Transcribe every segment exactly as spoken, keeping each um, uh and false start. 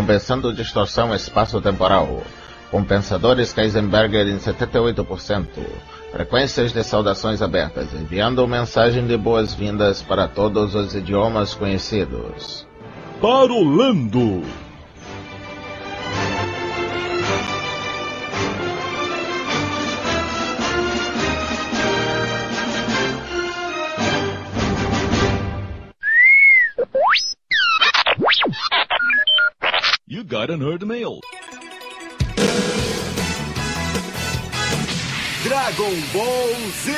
compensando distorção espaço-temporal. Compensadores Kaizenberger em setenta e oito por cento. Frequências de saudações abertas, enviando mensagem de boas-vindas para todos os idiomas conhecidos. Parolando! You got an nerd mail. Dragon Ball Z.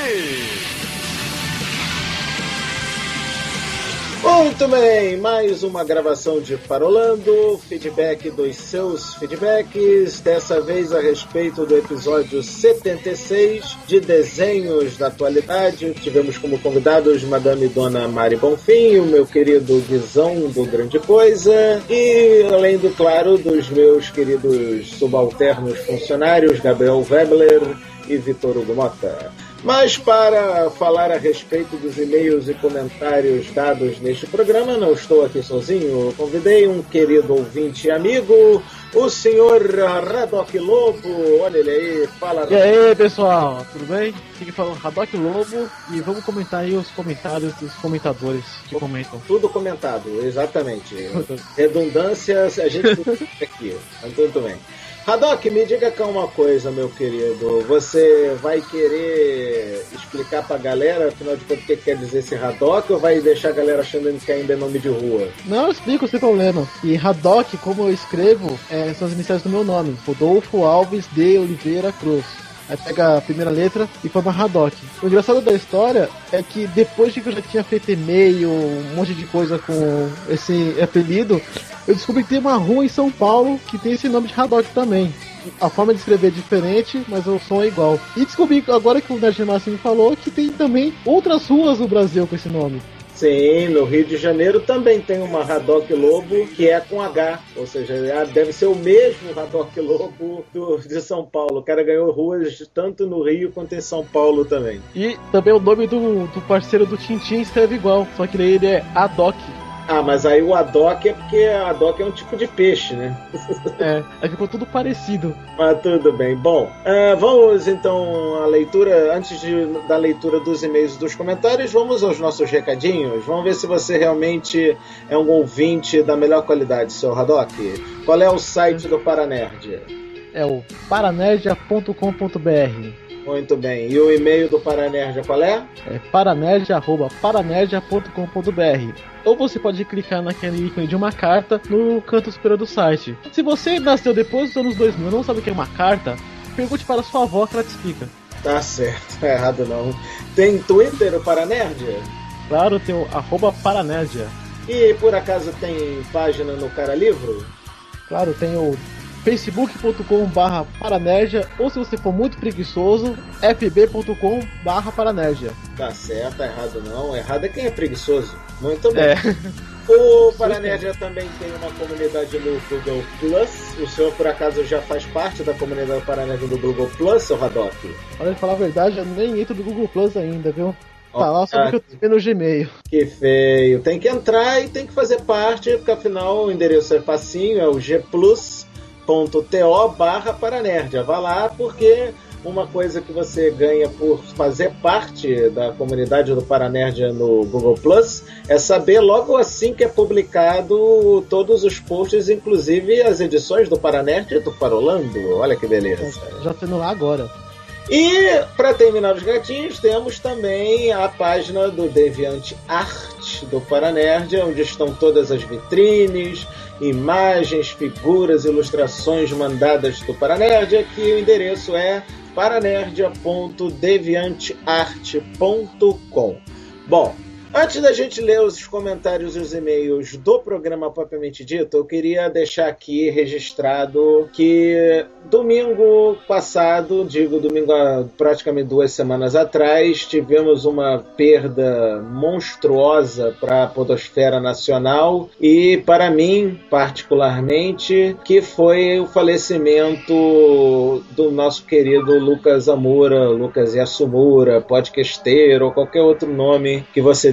Muito bem, mais uma gravação de Parolando, feedback dos seus feedbacks, dessa vez a respeito do episódio setenta e seis de Desenhos da Atualidade. Tivemos como convidados Madame Dona Mari Bonfim, o meu querido Guizão do Grande Coisa, e além do claro dos meus queridos subalternos funcionários Gabriel Webler e Vitor Hugo Mota. Mas para falar a respeito dos e-mails e comentários dados neste programa, não estou aqui sozinho. Convidei um querido ouvinte e amigo, o senhor Haddock Lobo. Olha ele aí, fala. E aí, pessoal, tudo bem? Aqui falando Haddock Lobo e vamos comentar aí os comentários dos comentadores que comentam. Tudo comentado, exatamente. Redundâncias, a gente aqui. Tudo bem. Haddock, me diga cá uma coisa, meu querido. Você vai querer explicar pra galera, afinal de contas, o que quer dizer esse Haddock, ou vai deixar a galera achando que ainda é nome de rua? Não, eu explico, sem problema. E Haddock, como eu escrevo, é, são as iniciais do meu nome. Rodolfo Alves de Oliveira Cruz. Aí pega a primeira letra e forma Haddock. O engraçado da história é que depois de que eu já tinha feito e-mail, um monte de coisa com esse apelido, eu descobri que tem uma rua em São Paulo que tem esse nome de Haddock também. A forma de escrever é diferente, mas o som é igual. E descobri, agora que o Nerd Máximo falou, que tem também outras ruas no Brasil com esse nome. Sim, no Rio de Janeiro também tem uma Haddock Lobo que é com H, ou seja, deve ser o mesmo Haddock Lobo do, de São Paulo. O cara ganhou ruas tanto no Rio quanto em São Paulo também. E também o nome do, do parceiro do Tintin escreve igual, só que ele é Haddock. Ah, mas aí o Haddock é porque Haddock é um tipo de peixe, né? É, aí ficou tudo parecido. Mas tudo bem. Bom, uh, vamos então à leitura. Antes de, da leitura dos e-mails e dos comentários, vamos aos nossos recadinhos. Vamos ver se você realmente é um ouvinte da melhor qualidade, seu Haddock. Qual é o site do Paranerd? É o paranerdia ponto com ponto b r. Muito bem. E o e-mail do Paranerdia qual é? É paranerdia arroba paranerdia ponto com ponto b r. Ou você pode clicar naquele ícone de uma carta no canto superior do site. Se você nasceu depois dos anos dois mil e não sabe o que é uma carta, pergunte para sua avó que ela te explica. Tá certo, tá errado não. Tem Twitter o Paranerdia? Claro, tem o arroba paranerdia. E por acaso tem página no Cara Livro? Claro, tem o facebook ponto com barra paranerdia, ou se você for muito preguiçoso, f b ponto com barra paranerdia. Tá certo, tá errado não. Errado é quem é preguiçoso. Muito bem. É. O Paranerdia também tem uma comunidade no Google Plus. O senhor, por acaso, já faz parte da comunidade Paranerdia do Google Plus, seu Haddock? Olha, pra falar a verdade, eu nem entro do Google Plus ainda, viu? Oh, tá lá só que eu tenho no Gmail. Que feio. Tem que entrar e tem que fazer parte, porque afinal o endereço é facinho, é o gplus ponto to barra Paranerdia. Vá lá, porque uma coisa que você ganha por fazer parte da comunidade do Paranerdia no Google Plus é saber logo assim que é publicado todos os posts, inclusive as edições do Paranerdia do Parolando. Olha que beleza. Já tô indo lá agora. E, para terminar os gatinhos, temos também a página do DeviantArt do Paranerdia, onde estão todas as vitrines, imagens, figuras, ilustrações mandadas do Paranerdia, que o endereço é paranerdia ponto deviantart ponto com. Bom, antes da gente ler os comentários e os e-mails do programa propriamente dito, eu queria deixar aqui registrado que domingo passado, digo domingo há praticamente duas semanas atrás, tivemos uma perda monstruosa para a podosfera nacional e para mim, particularmente, que foi o falecimento do nosso querido Lucas Amura, Lucas Yasumura, podcasteiro ou qualquer outro nome que você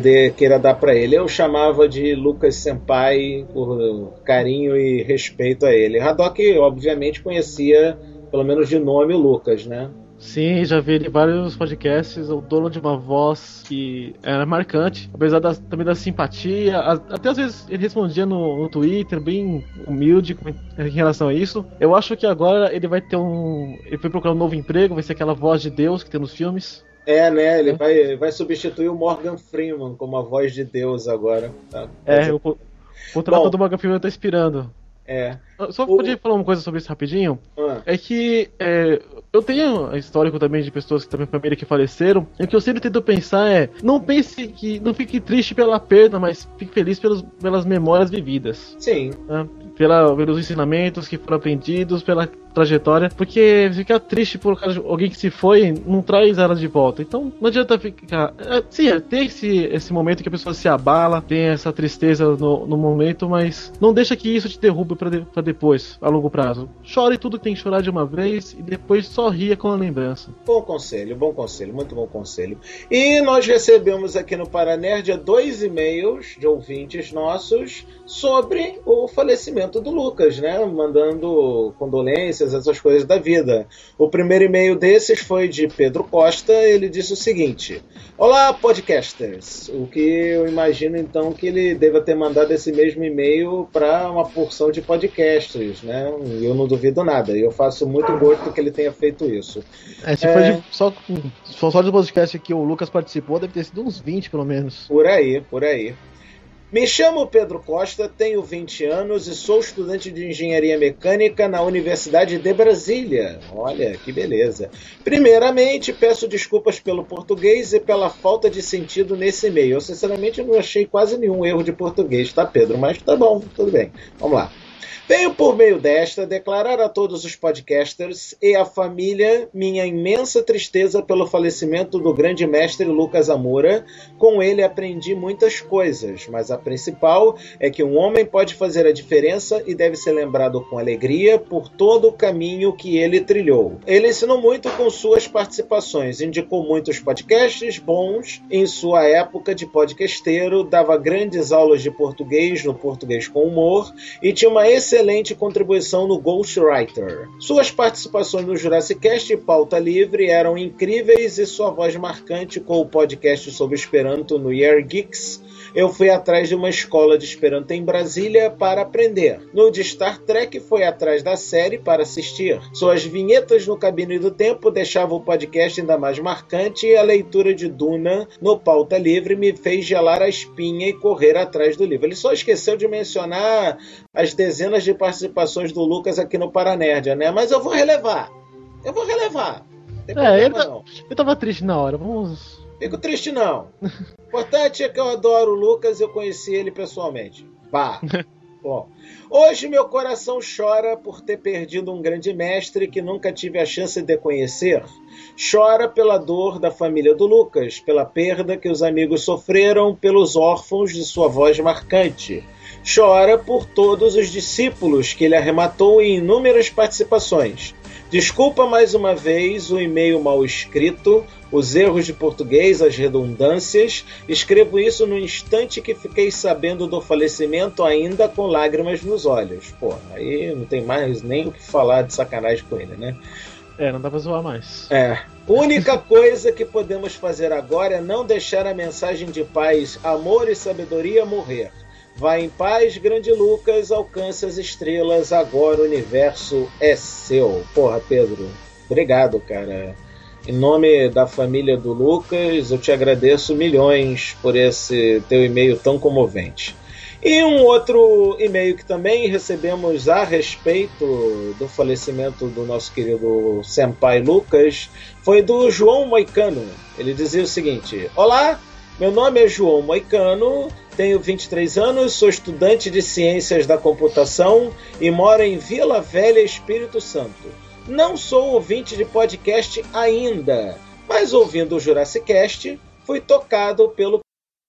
dê, queira dar para ele. Eu chamava de Lucas Senpai por carinho e respeito a ele. Haddock, obviamente, conhecia, pelo menos de nome, o Lucas, né? Sim, já vi ele em vários podcasts, o dono de uma voz que era marcante, apesar da, também da simpatia, a, até às vezes ele respondia no, no Twitter, bem humilde em relação a isso. Eu acho que agora ele vai ter um... ele foi procurar um novo emprego, vai ser aquela voz de Deus que tem nos filmes. É, né, ele é. Vai, vai substituir o Morgan Freeman como a voz de Deus agora. Tá? É, o contrato do Morgan Freeman tá expirando. É. Só o... podia falar uma coisa sobre isso rapidinho? Ah. É que é, eu tenho histórico também de pessoas que também família que faleceram. E o que eu sempre tento pensar é: não pense que. Não fique triste pela perda, mas fique feliz pelos, pelas memórias vividas. Sim. Né? Pela, pelos ensinamentos que foram aprendidos, pela trajetória. Porque ficar triste por causa de alguém que se foi não traz ela de volta. Então não adianta ficar. É, sim, é, tem esse, esse momento que a pessoa se abala, tem essa tristeza no, no momento, mas não deixa que isso te derrube pra, de, pra depois, a longo prazo. Chore tudo que tem que chorar de uma vez e depois só ria com a lembrança. Bom conselho, bom conselho, muito bom conselho. E nós recebemos aqui no Paranerd dois e-mails de ouvintes nossos sobre o falecimento do Lucas, né? Mandando condolências, essas coisas da vida. O primeiro e-mail desses foi de Pedro Costa. Ele disse o seguinte: olá, podcasters. O que eu imagino então que ele deva ter mandado esse mesmo e-mail para uma porção de podcasters, né? Eu não duvido nada. Eu faço muito gosto que ele tenha feito isso. É, se é... for de, só, só de podcast que o Lucas participou, deve ter sido uns vinte pelo menos. Por aí, por aí. Me chamo Pedro Costa, tenho vinte anos e sou estudante de engenharia mecânica na Universidade de Brasília. Olha, que beleza. Primeiramente, peço desculpas pelo português e pela falta de sentido nesse e-mail. Eu, sinceramente, não achei quase nenhum erro de português, tá, Pedro? Mas tá bom, tudo bem. Vamos lá. Venho por meio desta declarar a todos os podcasters e à família minha imensa tristeza pelo falecimento do grande mestre Lucas Amura. Com ele aprendi muitas coisas, mas a principal é que um homem pode fazer a diferença e deve ser lembrado com alegria por todo o caminho que ele trilhou. Ele ensinou muito com suas participações, indicou muitos podcasts bons em sua época de podcasteiro, dava grandes aulas de português no Português com Humor e tinha uma excelente excelente contribuição no Ghostwriter. Suas participações no Jurassic Cast e Pauta Livre eram incríveis e sua voz marcante com o podcast sobre Esperanto no Year Geeks. Eu fui atrás de uma escola de Esperanto em Brasília para aprender. No de Star Trek, foi atrás da série para assistir. Suas vinhetas no Cabine do Tempo deixavam o podcast ainda mais marcante e a leitura de Duna no Pauta Livre me fez gelar a espinha e correr atrás do livro. Ele só esqueceu de mencionar as dezenas de participações do Lucas aqui no Paranerdia, né? Mas eu vou relevar. Eu vou relevar. Não tem é, ele, tá, não. Ele tava triste na hora. Vamos... Fico triste não. O importante é que eu adoro o Lucas e eu conheci ele pessoalmente. Pá. Bom, hoje meu coração chora por ter perdido um grande mestre que nunca tive a chance de conhecer. Chora pela dor da família do Lucas, pela perda que os amigos sofreram, pelos órfãos de sua voz marcante. Chora por todos os discípulos que ele arrematou em inúmeras participações. Desculpa mais uma vez o e-mail mal escrito, os erros de português, as redundâncias. Escrevo isso no instante que fiquei sabendo do falecimento, ainda com lágrimas nos olhos. Pô, aí não tem mais nem o que falar de sacanagem com ele, né? É, não dá pra zoar mais. É. Única coisa que podemos fazer agora é não deixar a mensagem de paz, amor e sabedoria morrer. Vai em paz, grande Lucas, alcance as estrelas, agora o universo é seu. Porra, Pedro, obrigado, cara. Em nome da família do Lucas, eu te agradeço milhões por esse teu e-mail tão comovente. E um outro e-mail que também recebemos a respeito do falecimento do nosso querido Senpai Lucas foi do João Moicano. Ele dizia o seguinte: olá, meu nome é João Moicano, tenho vinte e três anos, sou estudante de Ciências da Computação e moro em Vila Velha, Espírito Santo. Não sou ouvinte de podcast ainda, mas ouvindo o Jurassic Cast, fui tocado pelo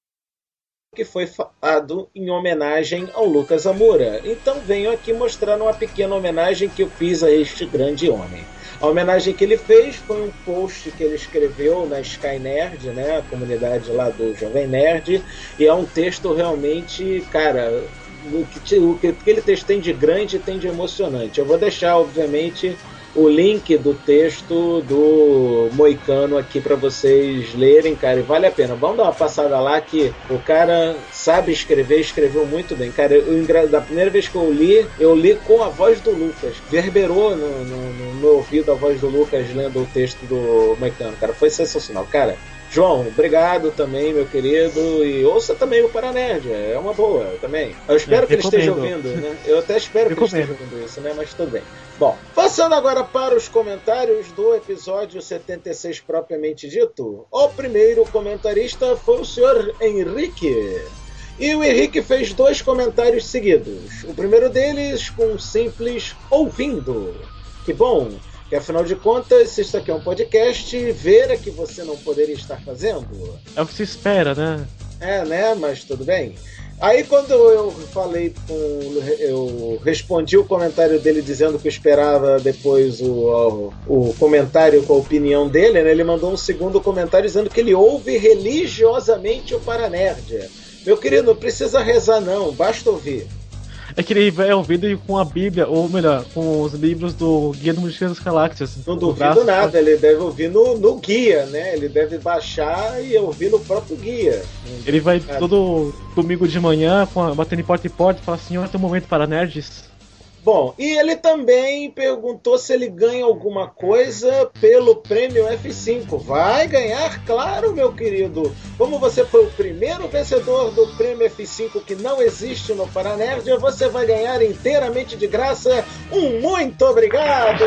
que foi falado em homenagem ao Lucas Amura. Então venho aqui mostrar uma pequena homenagem que eu fiz a este grande homem. A homenagem que ele fez foi um post que ele escreveu na Sky Nerd, né, a comunidade lá do Jovem Nerd, e é um texto realmente, cara, o que, o que aquele texto tem de grande e tem de emocionante. Eu vou deixar, obviamente, o link do texto do Moicano aqui para vocês lerem, cara, e vale a pena. Vamos dar uma passada lá que o cara sabe escrever, escreveu muito bem. Cara, eu, da primeira vez que eu li, eu li com a voz do Lucas. Verberou no, no, no meu ouvido a voz do Lucas lendo o texto do Moicano, cara. Foi sensacional, cara. João, obrigado também, meu querido, e ouça também o Paranerd, é uma boa também. Eu espero é, que ele esteja ouvindo, né? Eu até espero que ele esteja ouvindo isso, né? Mas tudo bem. Bom, passando agora para os comentários do episódio setenta e seis propriamente dito. O primeiro comentarista foi o senhor Henrique. E o Henrique fez dois comentários seguidos. O primeiro deles com um simples ouvindo. Que bom! Que afinal de contas, se isso aqui é um podcast, ver é que você não poderia estar fazendo. É o que se espera, né? É, né? Mas tudo bem. Aí quando eu falei com... eu respondi o comentário dele dizendo que eu esperava depois o, o, o comentário com a opinião dele, né? Ele mandou um segundo comentário dizendo que ele ouve religiosamente o Paranerd. Meu querido, não precisa rezar não, basta ouvir. É que ele vai ouvindo com a Bíblia, ou melhor, com os livros do Guia do Mochileiro das Galáxias. Não duvido nada, ele deve ouvir no, no guia, né? Ele deve baixar e ouvir no próprio guia. Ele vai ah, todo domingo de manhã, com a, batendo em porta e porta, e fala assim, ó, tem um momento para nerds. Bom, e ele também perguntou se ele ganha alguma coisa pelo prêmio F cinco. Vai ganhar, claro, meu querido. Como você foi o primeiro vencedor do prêmio F cinco que não existe no Paranerd, você vai ganhar inteiramente de graça um muito obrigado!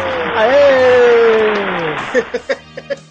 Aê!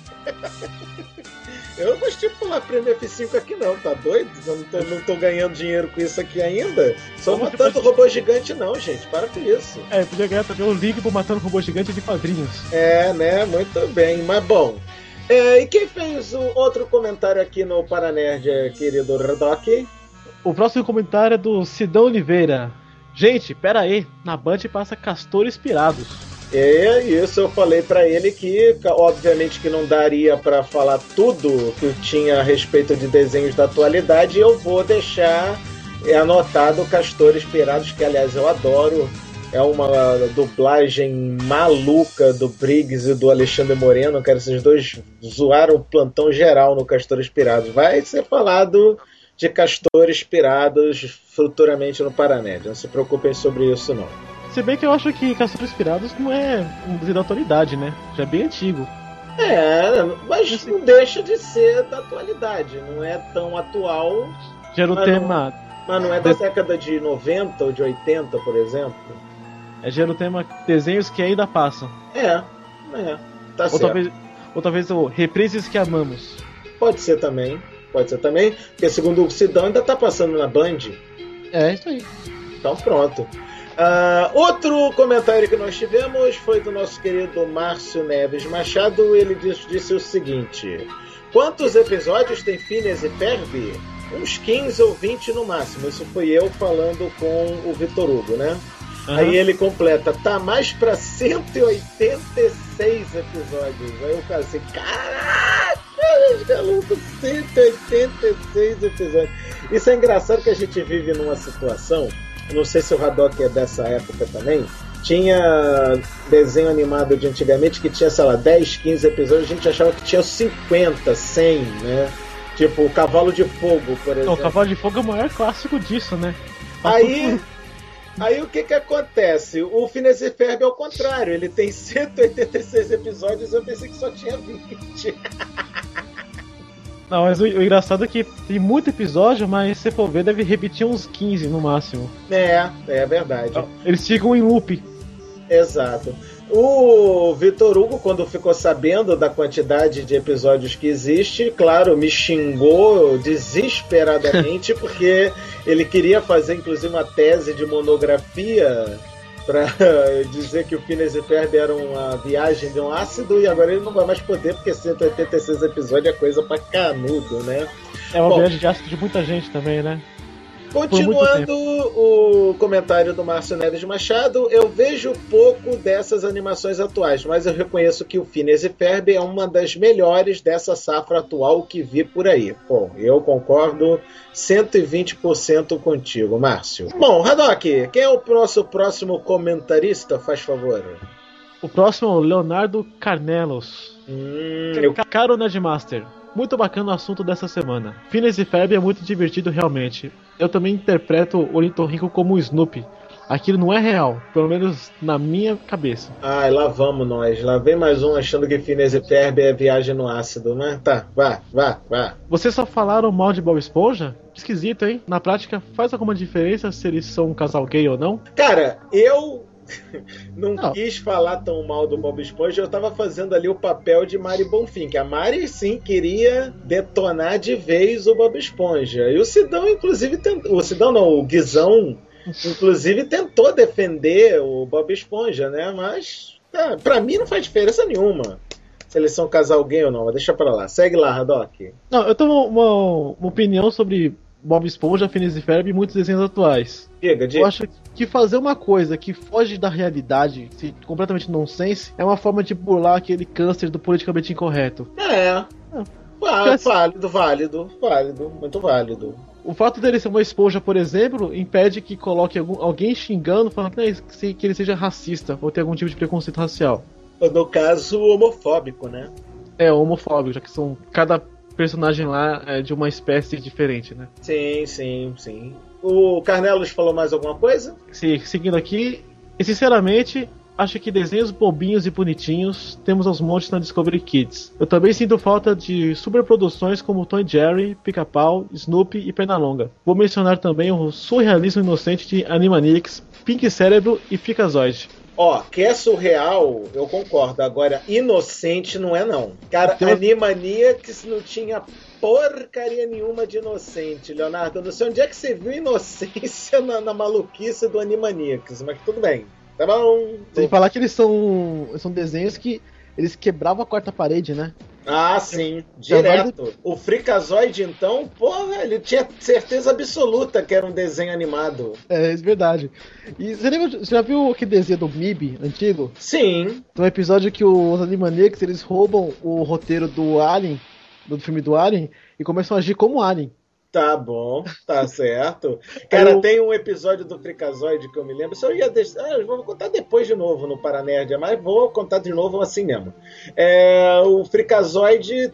Eu não vou estipular prêmio F cinco aqui não, tá doido? Eu não tô, não tô ganhando dinheiro com isso aqui ainda. Só Como matando pode... robô gigante não, gente. Para com isso. É, podia ganhar também o link pro Matando Robô Gigante de quadrinhos. É, né? Muito bem. Mas bom. É, e quem fez o outro comentário aqui no Paranerd, querido Radok? O próximo comentário é do Sidão Oliveira. Gente, pera aí. Na Band passa Castores Pirados. É isso, eu falei pra ele que, obviamente, que não daria pra falar tudo que eu tinha a respeito de desenhos da atualidade, e eu vou deixar anotado Castores Pirados, que aliás eu adoro. É uma dublagem maluca do Briggs e do Alexandre Moreno, cara, esses dois zoaram o plantão geral no Castores Pirados. Vai ser falado de Castores Pirados futuramente no Paranerd, não se preocupem sobre isso não. Se bem que eu acho que Castores Pirados não é um desenho da atualidade, né? Já é bem antigo. É, mas não deixa de ser da atualidade. Não é tão atual. Gera o tema... Não, mas não é da década de noventa ou de oitenta, por exemplo. É, gera o tema desenhos que ainda passam. É, é. Tá ou certo. Talvez, ou talvez o Reprises que Amamos. Pode ser também. Pode ser também. Porque segundo o Sidão ainda tá passando na Band. É, isso aí. Então pronto. Uh, outro comentário que nós tivemos foi do nosso querido Márcio Neves Machado. Ele disse, disse o seguinte: quantos episódios tem Phineas e Ferb? Uns quinze ou vinte no máximo. Isso foi eu falando com o Vitor Hugo, né? Uhum. Aí ele completa, tá mais pra cento e oitenta e seis episódios. Aí eu falei assim, caraca, garoto, cento e oitenta e seis episódios. Isso é engraçado que a gente vive numa situação. Não sei se o Haddock é dessa época também. Tinha desenho animado de antigamente que tinha, sei lá, dez, quinze episódios. A gente achava que tinha cinquenta, cem, né? Tipo o Cavalo de Fogo, por exemplo. O Cavalo de Fogo é o maior clássico disso, né? Aí, aí o que que acontece? O Phineas e Ferb é o contrário. Ele tem cento e oitenta e seis episódios. Eu pensei que só tinha vinte. Não, mas o, o engraçado é que tem muito episódio, mas se você for ver, deve repetir uns quinze no máximo. É, é verdade. Eles ficam em loop. Exato. O Vitor Hugo, quando ficou sabendo da quantidade de episódios que existe, claro, me xingou desesperadamente, porque ele queria fazer, inclusive, uma tese de monografia para dizer que o Phineas e Ferb era uma viagem de um ácido, e agora ele não vai mais poder, porque cento e oitenta e seis episódios é coisa pra canudo, né? É uma Bom, viagem de ácido de muita gente também, né? Continuando o comentário do Márcio Neves Machado, eu vejo pouco dessas animações atuais, mas eu reconheço que o Phineas e Ferb é uma das melhores dessa safra atual que vi por aí. Bom, eu concordo cento e vinte por cento contigo, Márcio. Bom, Haddock, quem é o nosso próximo comentarista, faz favor? O próximo é o Leonardo Carnelos. Hum, eu... Caro Nerdmaster, muito bacana o assunto dessa semana. Phineas e Ferb é muito divertido realmente. Eu também interpreto o Ornitorrinco como o Snoopy. Aquilo não é real, pelo menos na minha cabeça. Ai, lá vamos nós. Lá vem mais um achando que Phineas e Ferb é viagem no ácido, né? Tá, vá, vá, vá. Vocês só falaram mal de Bob Esponja? Esquisito, hein? Na prática, faz alguma diferença se eles são um casal gay ou não? Cara, eu... não, não quis falar tão mal do Bob Esponja. Eu tava fazendo ali o papel de Mari Bonfim, que a Mari sim queria detonar de vez o Bob Esponja. E o Sidão, inclusive, tentou. O Sidão não, o Guizão, inclusive, tentou defender o Bob Esponja, né? Mas é, pra mim não faz diferença nenhuma se eles são casal gay ou não, mas deixa pra lá. Segue lá, Haddock. Não, eu tenho uma, uma opinião sobre Bob Esponja, Phineas e Ferb e muitos desenhos atuais. Diga, diga. Eu acho que fazer uma coisa que foge da realidade, se completamente nonsense, é uma forma de burlar aquele câncer do politicamente incorreto. É. é. Vá, válido, válido, válido, muito válido. O fato dele ser uma esponja, por exemplo, impede que coloque algum, alguém xingando, falando que, que ele seja racista ou tenha algum tipo de preconceito racial. No caso, homofóbico, né? É, homofóbico, já que são cada personagem lá é de uma espécie diferente, né? Sim, sim, sim. O Carnelos falou mais alguma coisa? Sim, seguindo aqui, e sinceramente, acho que desenhos bobinhos e bonitinhos temos aos montes na Discovery Kids. Eu também sinto falta de superproduções como Tom e Jerry, Pica-Pau, Snoopy e Pernalonga. Vou mencionar também o surrealismo inocente de Animaniacs, Pink Cérebro e Freakazoid. Ó, que é surreal, eu concordo. Agora, inocente não é não. Cara, Então... Animaniacs não tinha porcaria nenhuma de inocente, Leonardo. Eu não sei onde é que você viu inocência na, na maluquice do Animaniacs, mas tudo bem. Tá bom. Sem falar que eles são, são desenhos que eles quebravam a quarta parede, né? Ah, sim, direto. O Freakazoid, então, porra, ele tinha certeza absoluta que era um desenho animado. É, é verdade. E você, lembra, você já viu aquele desenho do M I B antigo? Sim. Tem um episódio que os Animaniacs, eles roubam o roteiro do Alien, do filme do Alien, e começam a agir como Alien. Tá bom, tá certo. Cara, eu... tem um episódio do Freakazoid que eu me lembro. Se eu ia deixar. Ah, eu vou contar depois de novo no Paranerd, mas vou contar de novo assim mesmo. É, o Freakazoid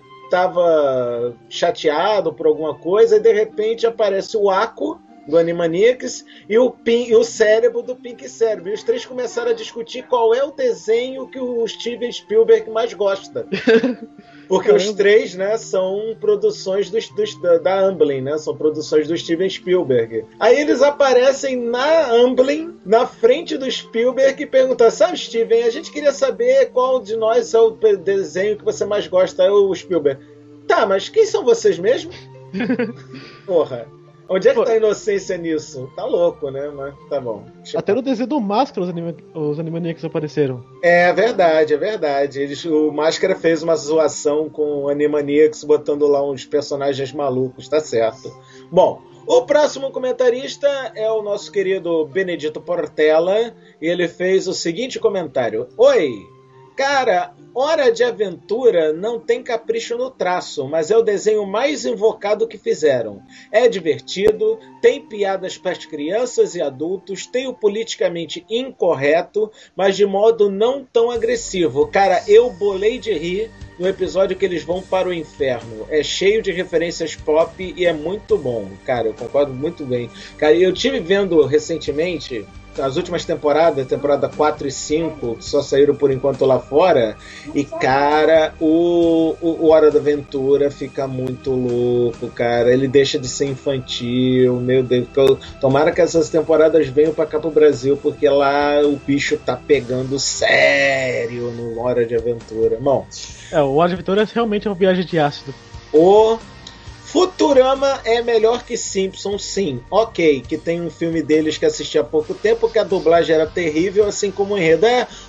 tava chateado por alguma coisa e de repente aparece o Ako do Animaniacs e o, Pin, e o cérebro do Pink Cérebro. E os três começaram a discutir qual é o desenho que o Steven Spielberg mais gosta. Porque Caramba. Os três, né, são produções dos, dos, da, da Amblin, né? São produções do Steven Spielberg. Aí eles aparecem na Amblin, na frente do Spielberg, e perguntam: sabe, Steven, a gente queria saber qual de nós é o desenho que você mais gosta. É o Spielberg. Tá, mas quem são vocês mesmo? Porra. Onde é que Pô, tá a inocência nisso? Tá louco, né? Mas tá bom. Até no desenho do Máscara os, anima os Animaniacs apareceram. É verdade, é verdade. Eles, o Máscara fez uma zoação com o Animaniacs, botando lá uns personagens malucos, tá certo. Bom, o próximo comentarista é o nosso querido Benedito Portela, e ele fez o seguinte comentário. Oi! Cara, Hora de Aventura não tem capricho no traço, mas é o desenho mais invocado que fizeram. É divertido, tem piadas para as crianças e adultos, tem o politicamente incorreto, mas de modo não tão agressivo. Cara, eu bolei de rir no episódio que eles vão para o inferno. É cheio de referências pop e é muito bom. Cara, eu concordo muito bem. Cara, eu tive vendo recentemente as últimas temporadas, temporada quatro e cinco, que só saíram por enquanto lá fora, e cara, o, o, o Hora da Aventura fica muito louco, cara, ele deixa de ser infantil, meu Deus, tomara que essas temporadas venham pra cá pro Brasil, porque lá o bicho tá pegando sério no Hora de Aventura. Bom, é, o Hora de Aventura realmente é uma viagem de ácido. O Futurama é melhor que Simpsons, sim. Ok, que tem um filme deles que assisti há pouco tempo, que a dublagem era terrível, assim como o enredo. É,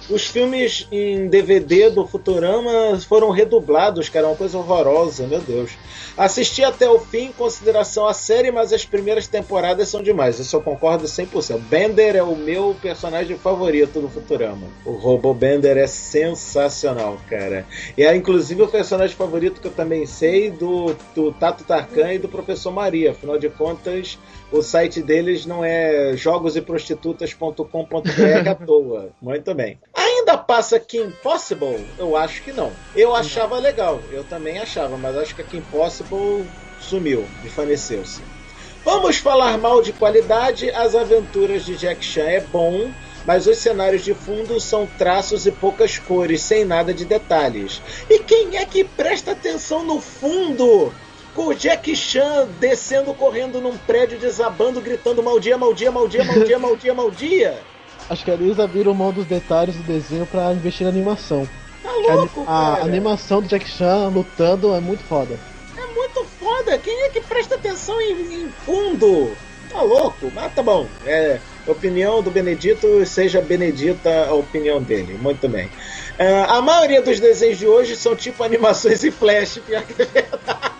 os filmes em D V D do Futurama foram redublados, cara, uma coisa horrorosa, meu Deus. Assisti até o fim em consideração a série, mas as primeiras temporadas são demais, isso eu concordo cem por cento. Bender é o meu personagem favorito do Futurama. O Robô Bender é sensacional, cara. E é inclusive o personagem favorito que eu também sei do, do Tato Tarkan e do Professor Maria. Afinal de contas, o site deles não é jogos e prostitutas ponto com ponto b r à toa. Muito bem. Ainda passa Kim Possible? Eu acho que não. Eu achava legal, eu também achava, mas acho que a Kim Possible sumiu, desvaneceu-se. Vamos falar mal de qualidade. As Aventuras de Jack Chan é bom, mas os cenários de fundo são traços e poucas cores, sem nada de detalhes. E quem é que presta atenção no fundo? Com o Jack Chan descendo, correndo num prédio, desabando, gritando mal dia, mal dia, mal dia, mal dia, mal dia, mal dia. Acho que eles abriram mão dos detalhes do desenho pra investir na animação. Tá louco, a, a cara. animação do Jack Chan lutando é muito foda. É muito foda. Quem é que presta atenção em, em fundo? Tá louco? Mas tá bom. É, opinião do Benedito, seja benedita a opinião dele. Muito bem. É, a maioria dos desenhos de hoje são tipo animações em flash, pior que é verdade.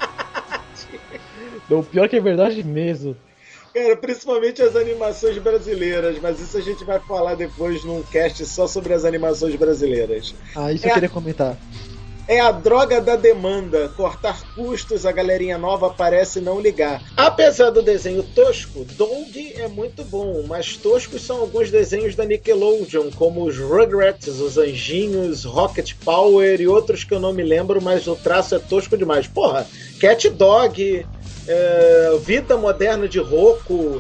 O pior que é verdade mesmo. Cara, principalmente as animações brasileiras, mas isso a gente vai falar depois num cast só sobre as animações brasileiras. Ah, isso é eu queria a... comentar. É a droga da demanda. Cortar custos, a galerinha nova parece não ligar. Apesar do desenho tosco, Dong é muito bom, mas toscos são alguns desenhos da Nickelodeon, como os Rugrats, os Anjinhos, Rocket Power e outros que eu não me lembro, mas o traço é tosco demais. Porra, Cat Dog, é, Vida Moderna de Rocco,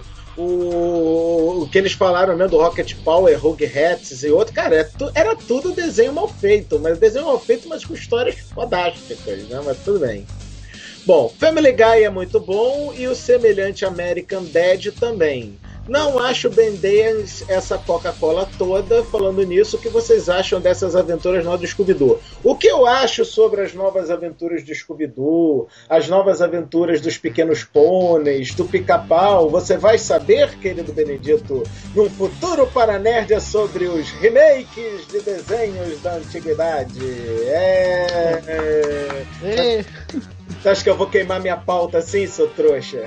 o, o que eles falaram mesmo do Rocket Power, Rugrats e outro, cara, é tu, era tudo desenho mal feito, mas desenho mal feito, mas com histórias fantásticas, né? Mas tudo bem. Bom, Family Guy é muito bom e o semelhante American Dad também. Não acho Ben dez essa Coca-Cola toda. Falando nisso, o que vocês acham dessas aventuras novas do Scooby-Doo? O que eu acho sobre as novas aventuras do Scooby-Doo, as novas aventuras dos Pequenos Pôneis, do Pica-Pau, você vai saber, querido Benedito, num futuro para nerd sobre os remakes de desenhos da antiguidade. É... É. Você acha que eu vou queimar minha pauta assim, seu trouxa?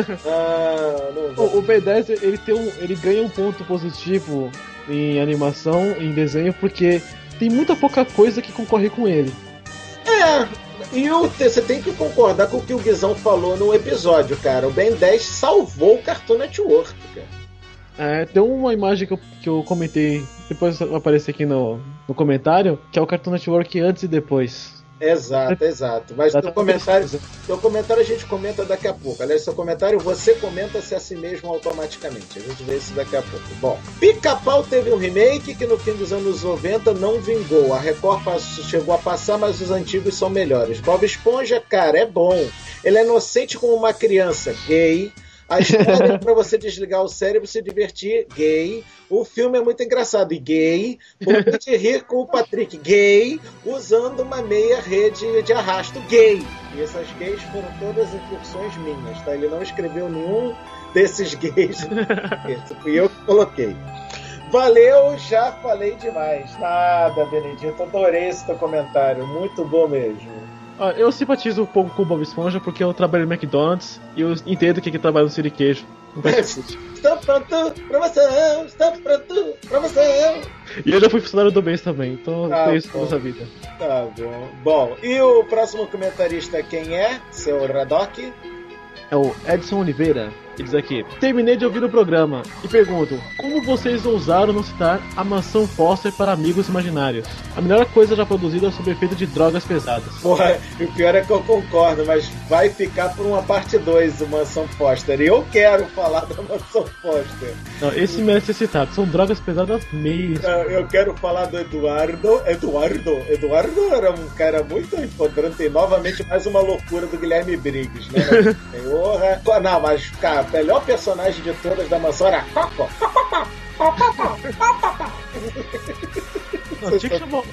Ah, não vou. O, o Ben dez ele, tem um, ele ganha um ponto positivo em animação, em desenho, porque tem muita pouca coisa que concorre com ele. É, e o, você tem que concordar com o que o Guizão falou no episódio, cara. O Ben dez salvou o Cartoon Network, cara. É, tem uma imagem que eu, que eu comentei, depois vai aparecer aqui no, no comentário, que é o Cartoon Network antes e depois. Exato, exato. Mas teu comentário, teu comentário a gente comenta daqui a pouco. Aliás, seu comentário você comenta-se a si mesmo automaticamente. A gente vê isso daqui a pouco. Bom, Pica-Pau teve um remake que no fim dos anos noventa não vingou. A Record passou, chegou a passar, mas os antigos são melhores. Bob Esponja, cara, é bom. Ele é inocente como uma criança, gay. A história é pra você desligar o cérebro e se divertir, gay. O filme é muito engraçado e gay. Morri de rir com o Patrick, gay, usando uma meia rede de arrasto, gay. E essas gays foram todas incursões minhas, tá? Ele não escreveu nenhum desses gays. Esse fui eu que coloquei. Valeu, já falei demais. Nada, Benedito, adorei esse teu comentário. Muito bom mesmo. Ah, eu simpatizo um pouco com o Bob Esponja porque eu trabalho no McDonald's e eu entendo que é que trabalha no Siriquejo. Estou pronto pra você, estou pronto pra você. E eu já fui funcionário do mês também, então Tá tem isso bom. toda essa vida. Tá bom. Bom, e o próximo comentarista quem é? Seu Radok? É o Edson Oliveira. Ele diz aqui: terminei de ouvir o programa e pergunto, como vocês ousaram não citar a Mansão Foster para Amigos Imaginários? A melhor coisa já produzida sob efeito de drogas pesadas. Porra, e o pior é que eu concordo, mas vai ficar por uma parte dois o Mansão Foster. E eu quero falar da Mansão Foster. Não, esse merece ser citado, são drogas pesadas mesmo. Eu quero falar do Eduardo. Eduardo? Eduardo era um cara muito importante e novamente mais uma loucura do Guilherme Briggs, né? Porra. Não, mas, cara, a melhor personagem de todas da mansão era Coco. Não, tinha, que chamar, tinha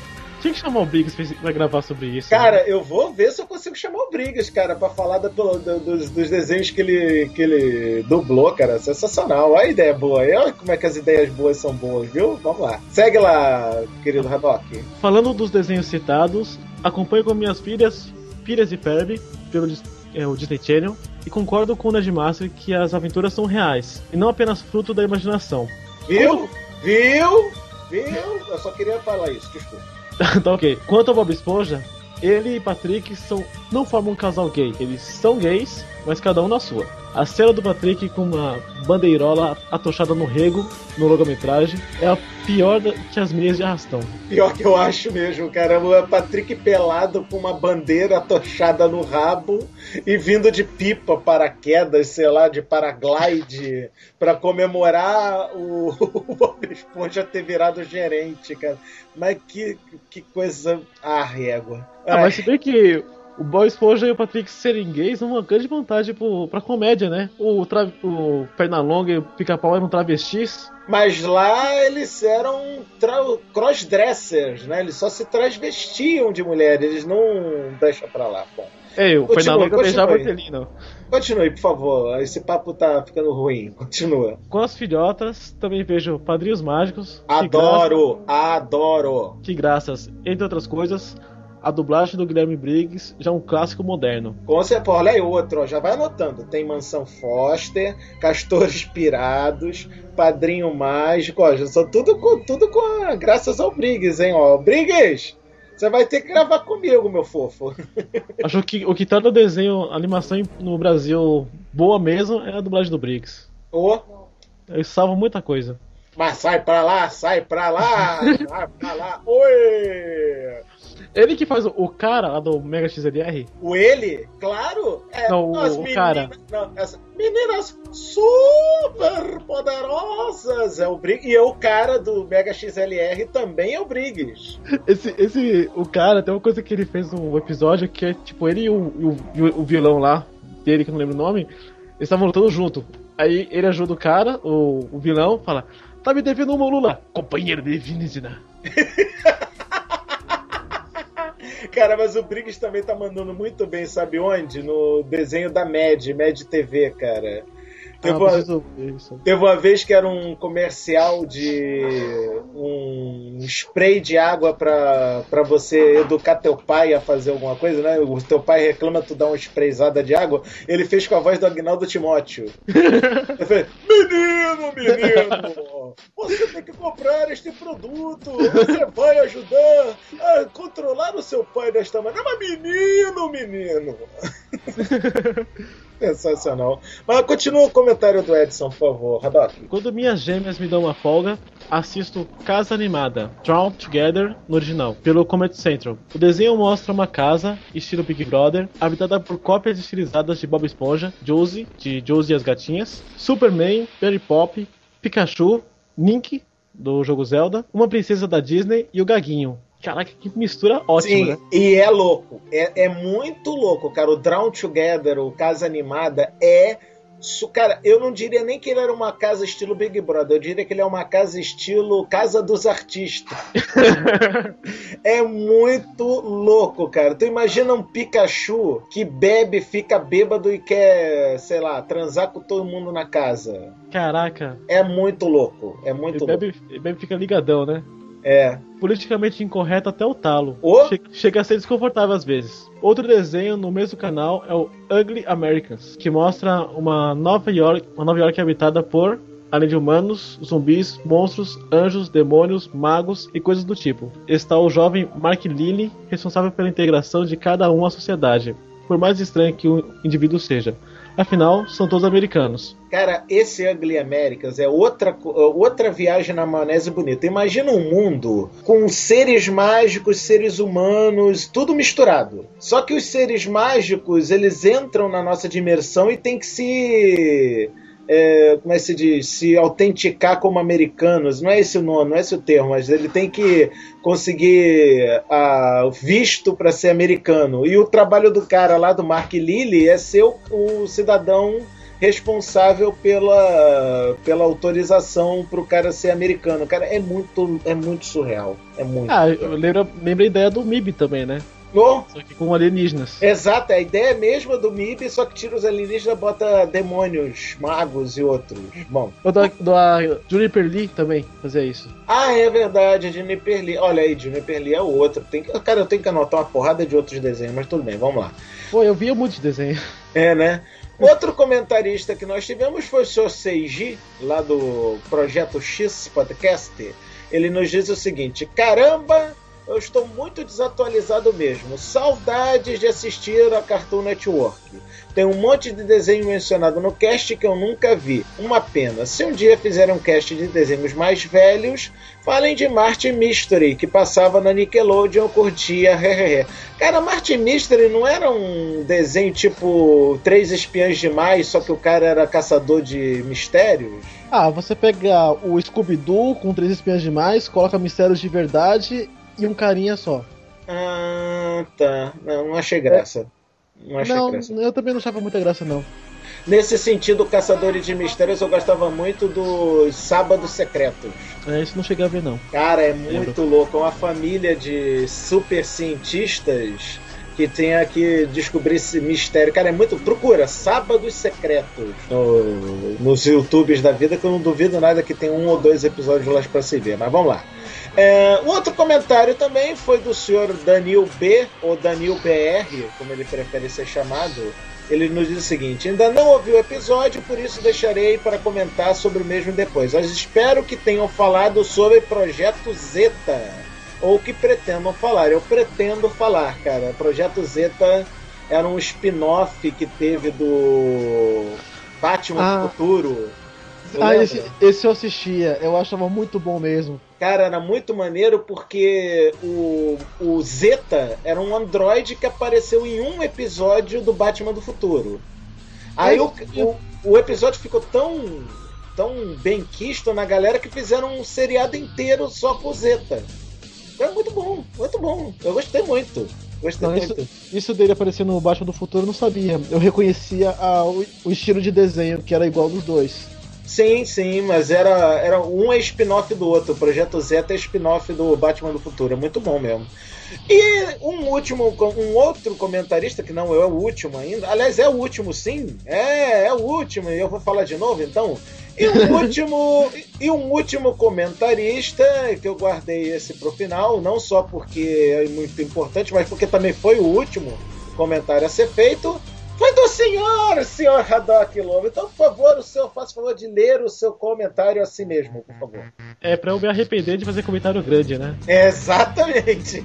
Tinha que chamar o Briggs pra- pra gravar sobre isso. Cara, né? eu vou ver se eu consigo chamar o Briggs, cara, pra falar da- do- do- dos, dos desenhos que ele, que ele dublou, cara. Sensacional. Olha a ideia boa. Olha como é que as ideias boas são boas, viu? Vamos lá. Segue lá, querido Haddock. Falando dos desenhos citados, acompanho com minhas filhas, filhas de Ferb, pelo Dis- é, o Disney Channel, e concordo com o Nerdmaster que as aventuras são reais, e não apenas fruto da imaginação. Viu? Viu? Viu? Eu só queria falar isso, desculpa. Tá ok. Quanto ao Bob Esponja, ele e Patrick são, não formam um casal gay. Eles são gays, mas cada um na sua. A cena do Patrick com uma bandeirola atochada no rego, no longa-metragem, é a pior da- que as meias de arrastão. Pior que eu acho mesmo, cara. O Patrick pelado com uma bandeira atochada no rabo e vindo de pipa, paraquedas, sei lá, de paraglide, pra comemorar o, o Bob Esponja ter virado gerente, cara. Mas que, que coisa. Ah, régua. Ah, mas se bem que o Bob Esponja e o Patrick serem gays é uma grande vantagem pro, pra comédia, né? O, tra... o Pernalonga e o Pica-Pau eram travestis. Mas lá eles eram tra- crossdressers, né? Eles só se transvestiam de mulher, eles não deixam pra lá. Bom, É, o Continue, Pernalonga beijava a continue. Angelina. continue, por favor. Esse papo tá ficando ruim. Continua. Com as filhotas, também vejo Padrinhos Mágicos. que Adoro, adoro. graças- Que graças, entre outras coisas, a dublagem do Guilherme Briggs já é um clássico moderno. Com certeza, olha aí outro, ó, já vai anotando. Tem Mansão Foster, Castores Pirados, Padrinho Mágico, ó, já são tudo com, tudo com a, graças ao Briggs, hein, ó. Briggs, você vai ter que gravar comigo, meu fofo. Acho que o que torna o desenho, a animação no Brasil boa mesmo é a dublagem do Briggs. Ô, Eles salvam muita coisa. mas sai pra lá, sai pra lá, sai pra lá. Oi! Ele que faz o, o cara lá do Mega X L R. O ele? Claro! É, Não, o- as o meninas, cara. Não, as meninas super poderosas! É o Briggs. E é o cara do Mega X L R também é o Briggs. Esse, esse, o cara, tem uma coisa que ele fez no episódio que é tipo ele e o, e o, e o vilão lá, dele que eu não lembro o nome, eles estavam lutando junto. Aí ele ajuda o cara, o, o vilão, fala: tá me devendo uma Lula, companheiro de Vinizina. Cara, mas o Briggs também tá mandando muito bem, sabe onde? No desenho da Mad, Mad T V, cara. Teve, Ah, uma, preciso ver isso. teve uma vez que era um comercial de um spray de água pra, pra você educar teu pai a fazer alguma coisa, né? O teu pai reclama, tu dá uma sprayzada de água. Ele fez com a voz do Agnaldo Timóteo. Ele fez: menino, menino, você tem que comprar este produto. Você vai ajudar a controlar o seu pai desta maneira. Mas menino, menino. Sensacional. Mas continua o comentário do Edson, por favor, Haddock. Quando minhas gêmeas me dão uma folga, assisto Casa Animada, Drawn Together, no original, pelo Comedy Central. O desenho mostra uma casa, estilo Big Brother, habitada por cópias estilizadas de Bob Esponja, Josie, de Josie e as Gatinhas, Superman, Perry Pop, Pikachu, Link, do jogo Zelda, uma princesa da Disney e o Gaguinho. Caraca, que mistura ótima, Sim, né? e é louco. É, é muito louco, cara. O Drawn Together, o Casa Animada, é... su- Cara, eu não diria nem que ele era uma casa estilo Big Brother. Eu diria que ele é uma casa estilo Casa dos Artistas. É muito louco, cara. Tu imagina um Pikachu que bebe, fica bêbado e quer, sei lá, transar com todo mundo na casa. Caraca, É muito louco. É muito ele louco. bebe, ele bebe e fica ligadão, né? É. Politicamente incorreto até o talo. Ô! Che- Chega a ser desconfortável às vezes. Outro desenho no mesmo canal é o Ugly Americans, que mostra uma Nova York, uma Nova York habitada por, além de humanos, zumbis, monstros, anjos, demônios, magos e coisas do tipo. Está o jovem Mark Lilly, responsável pela integração de cada um à sociedade, por mais estranho que o indivíduo seja. Afinal, são todos americanos. Cara, esse Ugly Americans é outra, co- outra viagem na maionese bonita. Imagina um mundo com seres mágicos, seres humanos, tudo misturado. Só que os seres mágicos, eles entram na nossa dimensão e tem que se... É, como é que se diz? Se autenticar como americanos. Não é esse o nome, não é esse o termo, mas ele tem que conseguir ah, visto para ser americano. E o trabalho do cara lá, do Mark Lilly, é ser o, o cidadão responsável pela, pela autorização pro cara ser americano. Cara, é muito, é muito surreal. É muito. Ah, eu lembro, lembro a ideia do M I B também, né? Oh, só que com alienígenas. Exato, a ideia é mesma do M I B, só que tira os alienígenas, bota demônios, magos e outros. Bom. O da, da Juniper Lee também fazia isso. Ah, é verdade, a Juniper Lee. Olha aí, Juniper Lee é outro. Tem que, cara, eu tenho que anotar uma porrada de outros desenhos, mas tudo bem, vamos lá. Pô, eu via muito de desenho. É, né? Outro comentarista que nós tivemos foi o senhor Seiji, lá do Projeto X Podcast. Ele nos diz o seguinte: caramba, eu estou muito desatualizado mesmo. Saudades de assistir a Cartoon Network. Tem um monte de desenho mencionado no cast que eu nunca vi. Uma pena. Se um dia fizerem um cast de desenhos mais velhos, falem de Martin Mystery, que passava na Nickelodeon, eu curtia, hehehe. Cara, Martin Mystery não era um desenho tipo Três Espiãs Demais, só que o cara era caçador de mistérios? Ah, você pega o Scooby-Doo com Três Espiãs Demais, coloca mistérios de verdade e um carinha só. Ah, tá. Não, não achei graça. Não achei não, graça. Eu também não achava muita graça, não. Nesse sentido, Caçadores de Mistérios, eu gostava muito dos Sábados Secretos. É, isso não cheguei a ver, não. Cara, é muito Lembro. louco. É uma família de super cientistas que tem que descobrir esse mistério. Cara, é muito... Procura, Sábados Secretos no, nos YouTubes da vida, que eu não duvido nada que tem um ou dois episódios lá pra se ver. Mas vamos lá. É, o outro comentário também foi do senhor Danil B, ou Danil B R, como ele prefere ser chamado. Ele nos diz o seguinte: ainda não ouvi o episódio, por isso deixarei para comentar sobre o mesmo depois. Mas espero que tenham falado sobre Projeto Zeta, ou que pretendam falar. Eu pretendo falar, cara. Projeto Zeta era um spin-off que teve do Batman Ah. do Futuro. Você Ah, lembra? esse, esse eu assistia, eu achava muito bom mesmo. Cara, era muito maneiro porque o, o Zeta era um androide que apareceu em um episódio do Batman do Futuro. Aí o, o, o episódio ficou tão, tão bem quisto na galera que fizeram um seriado inteiro só com o Zeta. É muito bom, muito bom. Eu gostei muito. Gostei Não, muito. isso, isso dele aparecer no Batman do Futuro eu não sabia. Eu reconhecia a, o, o estilo de desenho, que era igual dos dois. Sim, sim, mas era, era um é spin-off do outro. O Projeto Zeta é spin-off do Batman do Futuro. É muito bom mesmo. E um último, um outro comentarista, que não é o último ainda. Aliás, é o último, sim. É, é o último. E eu vou falar de novo, então. E um último, e um último comentarista, que eu guardei esse pro final, não só porque é muito importante, mas porque também foi o último comentário a ser feito. Foi do senhor, o senhor Haddock Lobo. Então, por favor, o senhor faça o favor de ler o seu comentário a si mesmo, por favor. É pra eu me arrepender de fazer comentário grande, né? Exatamente.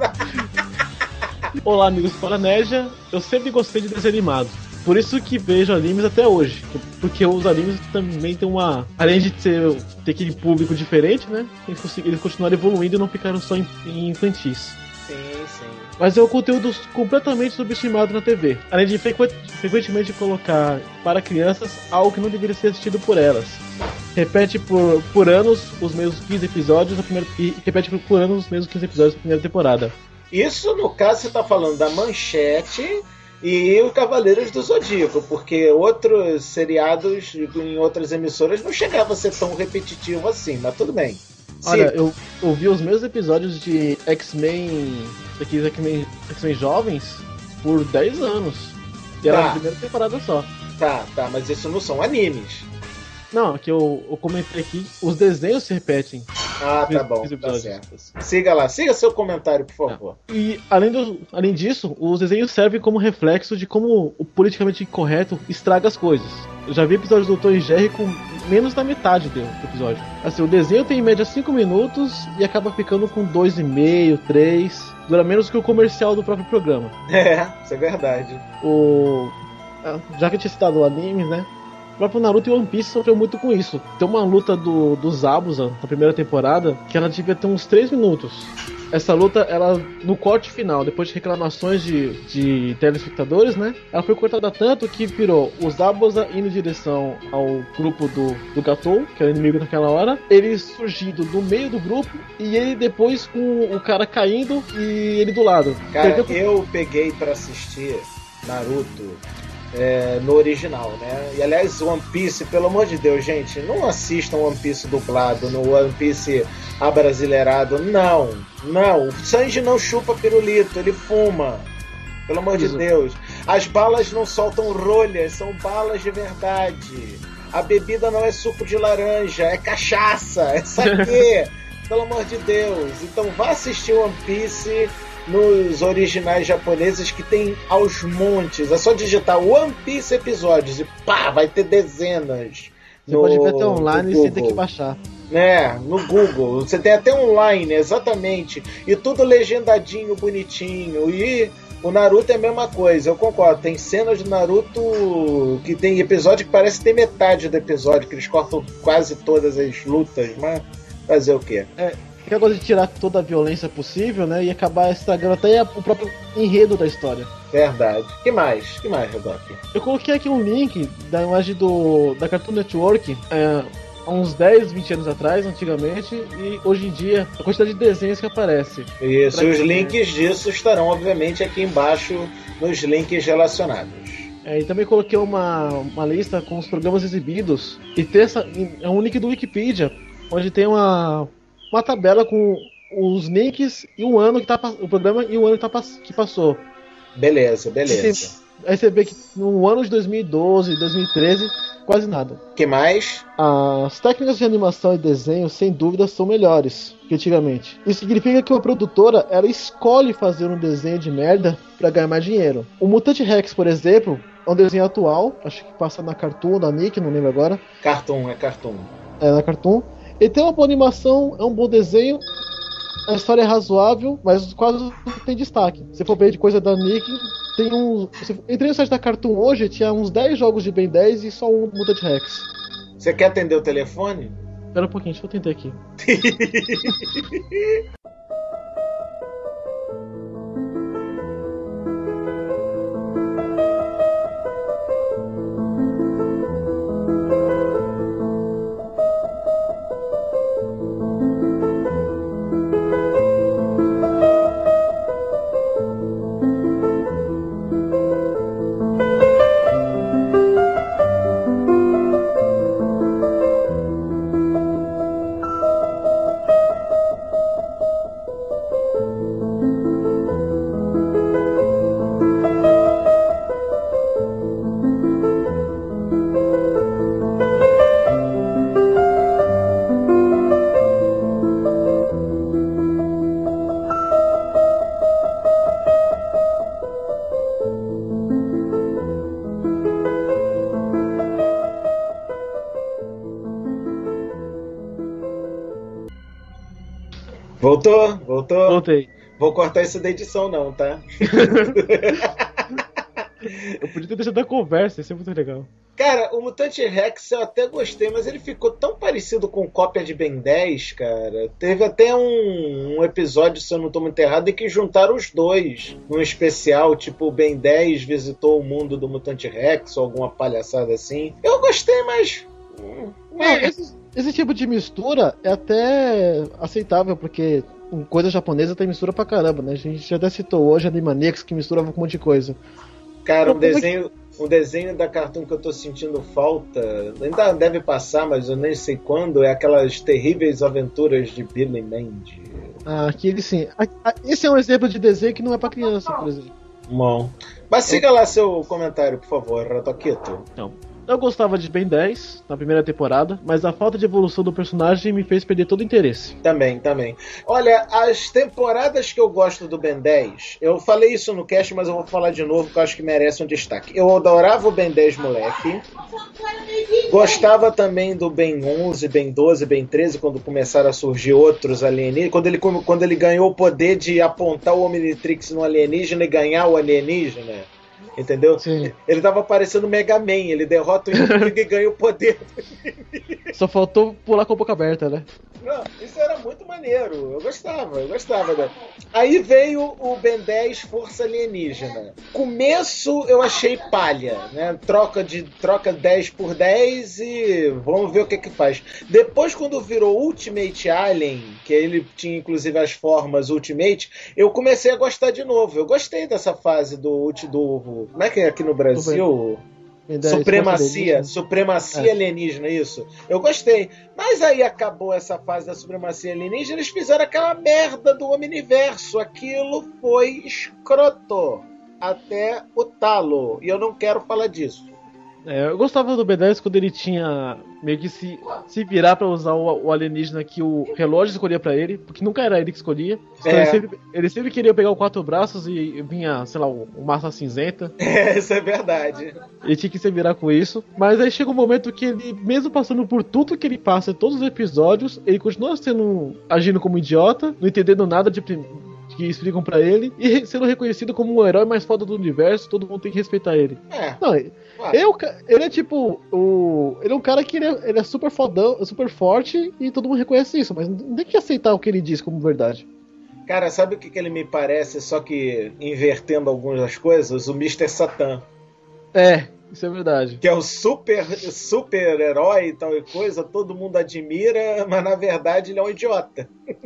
Olá, amigos do Paranésia. Eu sempre gostei de desenho animado. Por isso que vejo animes até hoje. Porque os animes também têm uma... Além de ter, ter aquele público diferente, né? Eles, eles continuaram evoluindo e não ficaram só em, em infantis. Sim, sim. Mas é um conteúdo completamente subestimado na T V. Além de frequ... frequentemente colocar para crianças algo que não deveria ser assistido por elas. Repete por, por anos os mesmos quinze episódios da primeira... e repete por anos os mesmos quinze episódios da primeira temporada. Isso, no caso, você está falando da Manchete e o Cavaleiros do Zodíaco, porque outros seriados em outras emissoras não chegavam a ser tão repetitivo assim, mas tudo bem. Olha, eu ouvi os mesmos episódios de X-Men, daqueles X-Men, X-Men jovens, por dez anos. E era Tá. a primeira temporada só. Tá, tá, mas isso não são animes. Não, que eu, eu comentei aqui, os desenhos se repetem. Ah, tá Os bom, tá episódios. certo. Siga lá, siga seu comentário, por favor. E além, do, além disso, os desenhos servem como reflexo de como o politicamente incorreto estraga as coisas. Eu já vi episódios do Tom e Jerry com menos da metade do episódio. Assim, o desenho tem em média cinco minutos e acaba ficando com dois e meio, três. Dura menos que o comercial do próprio programa. É, isso é verdade. O... Já que eu tinha citado o anime, né? O próprio Naruto e One Piece sofreu muito com isso. Tem uma luta do, do Zabuza na primeira temporada que ela devia ter uns três minutos. Essa luta, ela no corte final, depois de reclamações de, de telespectadores, né? Ela foi cortada tanto que virou o Zabuza indo em direção ao grupo do, do Gatou, que era o inimigo naquela hora. Ele surgindo do meio do grupo e ele depois com o cara caindo e ele do lado. Cara, Perdeu por- eu peguei pra assistir Naruto é, no original, né? E aliás, One Piece, pelo amor de Deus, gente, não assistam One Piece dublado, no One Piece abrasileirado, não, não. O Sanji não chupa pirulito, ele fuma. Pelo amor Isso. de Deus. As balas não soltam rolhas, são balas de verdade. A bebida não é suco de laranja, é cachaça, é saquê. Pelo amor de Deus. Então vá assistir One Piece nos originais japoneses, que tem aos montes. É só digitar One Piece episódios e pá, vai ter dezenas. Você no, pode ver até online sem ter que baixar. É, no Google. Você tem até online, exatamente. E tudo legendadinho, bonitinho. E o Naruto é a mesma coisa, eu concordo. Tem cenas do Naruto que tem episódio que parece ter metade do episódio, que eles cortam quase todas as lutas, mas fazer o quê? É, que negócio de tirar toda a violência possível, né? E acabar estragando até o próprio enredo da história. Verdade. Que mais? Que mais, Redoc? Eu coloquei aqui um link da imagem do, da Cartoon Network, é, há uns dez, vinte anos atrás, antigamente, e hoje em dia, a quantidade de desenhos que aparece. Isso, e os links disso estarão, obviamente, aqui embaixo nos links relacionados. É, e também coloquei uma, uma lista com os programas exibidos, e tem essa, é um link do Wikipedia, onde tem uma, uma tabela com os links e o ano que tá o programa e o ano que, tá, que passou. Beleza, beleza. Tem, aí você vê que no ano de dois mil e doze, dois mil e treze, quase nada. Que mais? As técnicas de animação e desenho, sem dúvida, são melhores que antigamente. Isso significa que uma produtora, ela escolhe fazer um desenho de merda pra ganhar mais dinheiro. O Mutante Rex, por exemplo, é um desenho atual, acho que passa na Cartoon, da Nick, não lembro agora. Cartoon, é Cartoon. É, na Cartoon. Ele tem uma boa animação, é um bom desenho, a história é razoável, mas quase não tem destaque. Se for ver de coisa da Nick, tem um... Entrei no site da Cartoon hoje, tinha uns dez jogos de Ben dez e só um Mutant Rex. Você quer atender o telefone? Espera um pouquinho, deixa eu tentar aqui. Voltou? Voltou? Voltei. Vou cortar isso da edição não, tá? Eu podia ter deixado a conversa, isso é muito legal. Cara, o Mutante Rex eu até gostei, mas ele ficou tão parecido com cópia de Ben dez, cara. Teve até um, um episódio, se eu não tô muito errado, em que juntaram os dois num especial, tipo o Ben dez visitou o mundo do Mutante Rex, ou alguma palhaçada assim. Eu gostei, mas... Não, esse, esse tipo de mistura é até aceitável, porque em coisa japonesa tem mistura pra caramba, né? A gente já até citou hoje Animaniacs, que misturava com um monte de coisa. Cara, um desenho, um desenho da Cartoon que eu tô sentindo falta, ainda deve passar, mas eu nem sei quando, é aquelas terríveis aventuras de Billy Mandy. Ah, aquele sim. Esse é um exemplo de desenho que não é pra criança, por exemplo. Bom. Mas siga lá seu comentário, por favor, Ratoquito. Então, eu gostava de Ben dez na primeira temporada, mas a falta de evolução do personagem me fez perder todo o interesse. Também, também. Olha, as temporadas que eu gosto do Ben dez, eu falei isso no cast, mas eu vou falar de novo, porque eu acho que merece um destaque. Eu adorava o Ben dez moleque. Gostava também do Ben onze, Ben doze, Ben treze, quando começaram a surgir outros alienígenas. Quando ele, quando ele ganhou o poder de apontar o Omnitrix no alienígena e ganhar o alienígena. Entendeu? Sim. Ele tava parecendo Mega Man, ele derrota o inimigo e ganha o poder do inimigo. Só faltou pular com a boca aberta, né? Não, isso era muito maneiro, eu gostava, eu gostava. Né? Aí veio o Ben dez Força Alienígena. Começo eu achei palha, né? Troca de troca dez por dez e vamos ver o que que faz. Depois, quando virou Ultimate Alien, que ele tinha inclusive as formas Ultimate, eu comecei a gostar de novo. Eu gostei dessa fase do, do povo. Como é que é aqui no Brasil? Supremacia, supremacia é. alienígena, isso. Eu gostei. Mas aí acabou essa fase da supremacia alienígena, eles fizeram aquela merda do Omniverso. Aquilo foi escroto até o talo. E eu não quero falar disso. É, eu gostava do B dez quando ele tinha meio que se, se virar pra usar o, o alienígena que o relógio escolhia pra ele, porque nunca era ele que escolhia. Então é. ele, sempre, ele sempre queria pegar o quatro braços e vinha, sei lá, o, o massa cinzenta. É, isso é verdade. Ele tinha que se virar com isso. Mas aí chega um momento que ele, mesmo passando por tudo que ele passa em todos os episódios, ele continua sendo agindo como idiota, não entendendo nada de que explicam pra ele, e sendo reconhecido como o herói mais foda do universo, todo mundo tem que respeitar ele. É. Não, ele, ele, ele é tipo o, ele é um cara que ele é, ele é super fodão, super forte, e todo mundo reconhece isso, mas não tem que aceitar o que ele diz como verdade. Cara, sabe o que, que ele me parece, só que invertendo algumas das coisas? O mister Satan. É, isso é verdade. Que é o super, super herói e tal e coisa, todo mundo admira, mas na verdade ele é um idiota.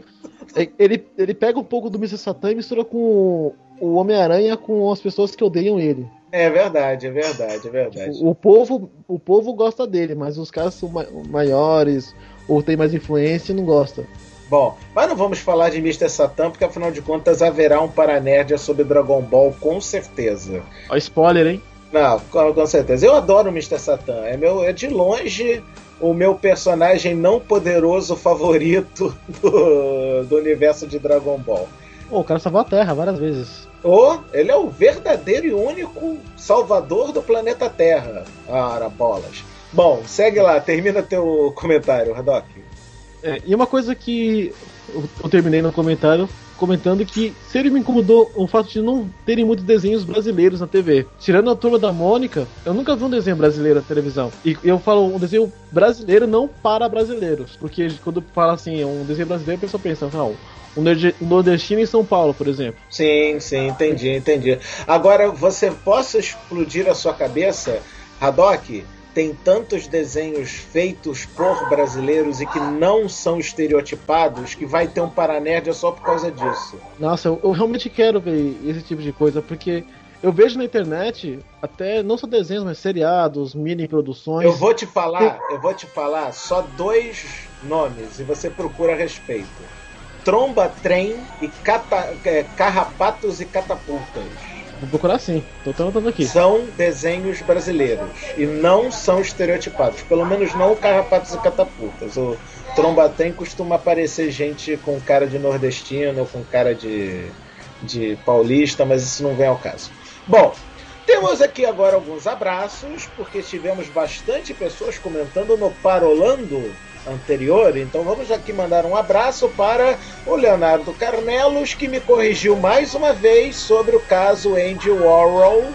Ele, ele pega um pouco do mister Satan e mistura com o Homem-Aranha com as pessoas que odeiam ele. É verdade, é verdade, é verdade. O, o, povo, o povo gosta dele, mas os caras são ma- maiores ou tem mais influência e não gosta. Bom, mas não vamos falar de mister Satan, porque afinal de contas haverá um Paranerdia sobre Dragon Ball, com certeza. Ó, spoiler, hein? Não, com certeza. Eu adoro o mister Satan. É, meu, é de longe o meu personagem não poderoso favorito do, do universo de Dragon Ball. Oh, o cara salvou a Terra várias vezes. Oh, ele é o verdadeiro e único salvador do planeta Terra. Ora, bolas. Bom, segue lá, termina teu comentário, Haddock. É, e uma coisa que eu, eu terminei no comentário comentando que sempre me incomodou o fato de não terem muitos desenhos brasileiros na T V. Tirando a Turma da Mônica, eu nunca vi um desenho brasileiro na televisão. E eu falo um desenho brasileiro não para brasileiros. Porque quando fala assim, um desenho brasileiro, a pessoa pensa, não, um nordestino em São Paulo, por exemplo. Sim, sim, entendi, entendi. Agora, você possa explodir a sua cabeça, Haddock? Tem tantos desenhos feitos por brasileiros e que não são estereotipados que vai ter um Paranerdia só por causa disso. Nossa, eu, eu realmente quero ver esse tipo de coisa, porque eu vejo na internet, até não só desenhos, mas seriados, mini produções. Eu vou te falar, eu vou te falar só dois nomes e você procura a respeito. Tromba Trem e cata, é, Carrapatos e Catapultas. Vou procurar sim, tô anotando aqui. São desenhos brasileiros e não são estereotipados. Pelo menos não o Carrapatos e Catapultas. O Trombatem costuma aparecer gente com cara de nordestino, com cara de, de paulista, mas isso não vem ao caso. Bom, temos aqui agora alguns abraços, porque tivemos bastante pessoas comentando no Parolando anterior, então vamos aqui mandar um abraço para o Leonardo Carnelos, que me corrigiu mais uma vez sobre o caso Andy Warhol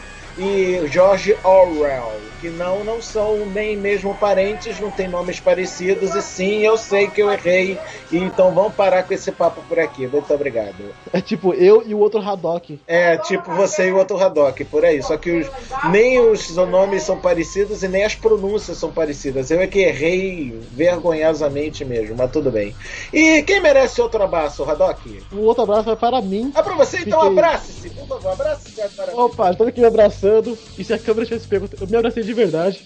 e George Orwell, que não, não são nem mesmo parentes, não têm nomes parecidos, e sim, eu sei que eu errei, e então vamos parar com esse papo por aqui. Muito obrigado. É tipo eu e o outro Haddock. É, tipo você e o outro Haddock, por aí, só que os, nem os nomes são parecidos e nem as pronúncias são parecidas. Eu é que errei vergonhosamente mesmo, mas tudo bem. E quem merece outro abraço, Haddock? O outro abraço vai para mim. Ah, pra você então, Fiquei... abrace-se, por favor, abrace-se para mim. Opa, tô aqui me abraçando. E se a câmera tivesse pego, eu me abracei de verdade.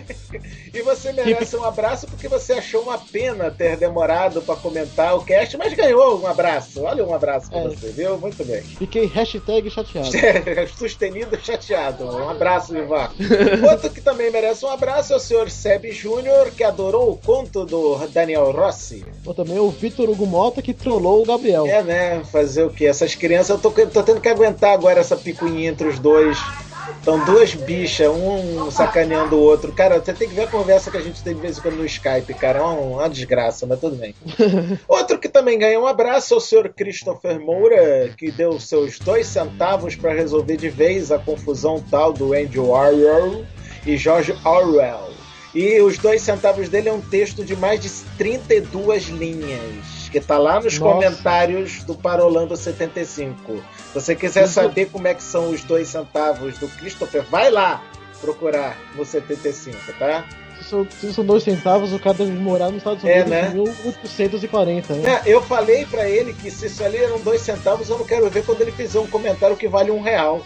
E você merece um abraço porque você achou uma pena ter demorado pra comentar o cast, mas ganhou um abraço. Olha, um abraço pra é. você, viu? Muito bem. Fiquei hashtag chateado. Sustenido chateado. Um abraço, Ivan. Outro que também merece um abraço é o senhor Seb Júnior, que adorou o conto do Daniel Rossi. Ou também o Vitor Hugo Mota, que trollou o Gabriel. É, né? Fazer o quê? Essas crianças, eu tô, tô tendo que aguentar agora essa picuinha entre os dois. Então, duas bichas, um sacaneando o outro. Cara, você tem que ver a conversa que a gente tem de vez em quando no Skype, cara. É uma, uma desgraça, mas tudo bem. Outro que também ganhou um abraço é o senhor Christopher Moura, que deu seus dois centavos para resolver de vez a confusão tal do Andy Warhol e George Orwell. E os dois centavos dele é um texto de mais de trinta e duas linhas, que tá lá nos Nossa. comentários do Parolando setenta e cinco. Se você quiser saber como é que são os dois centavos do Christopher, vai lá procurar no setenta e cinco, tá? Se são dois centavos, o cara deve morar nos Estados Unidos é, né? em mil oitocentos e quarenta, né? É, eu falei pra ele que se isso ali eram dois centavos, eu não quero ver quando ele fizer um comentário que vale um real.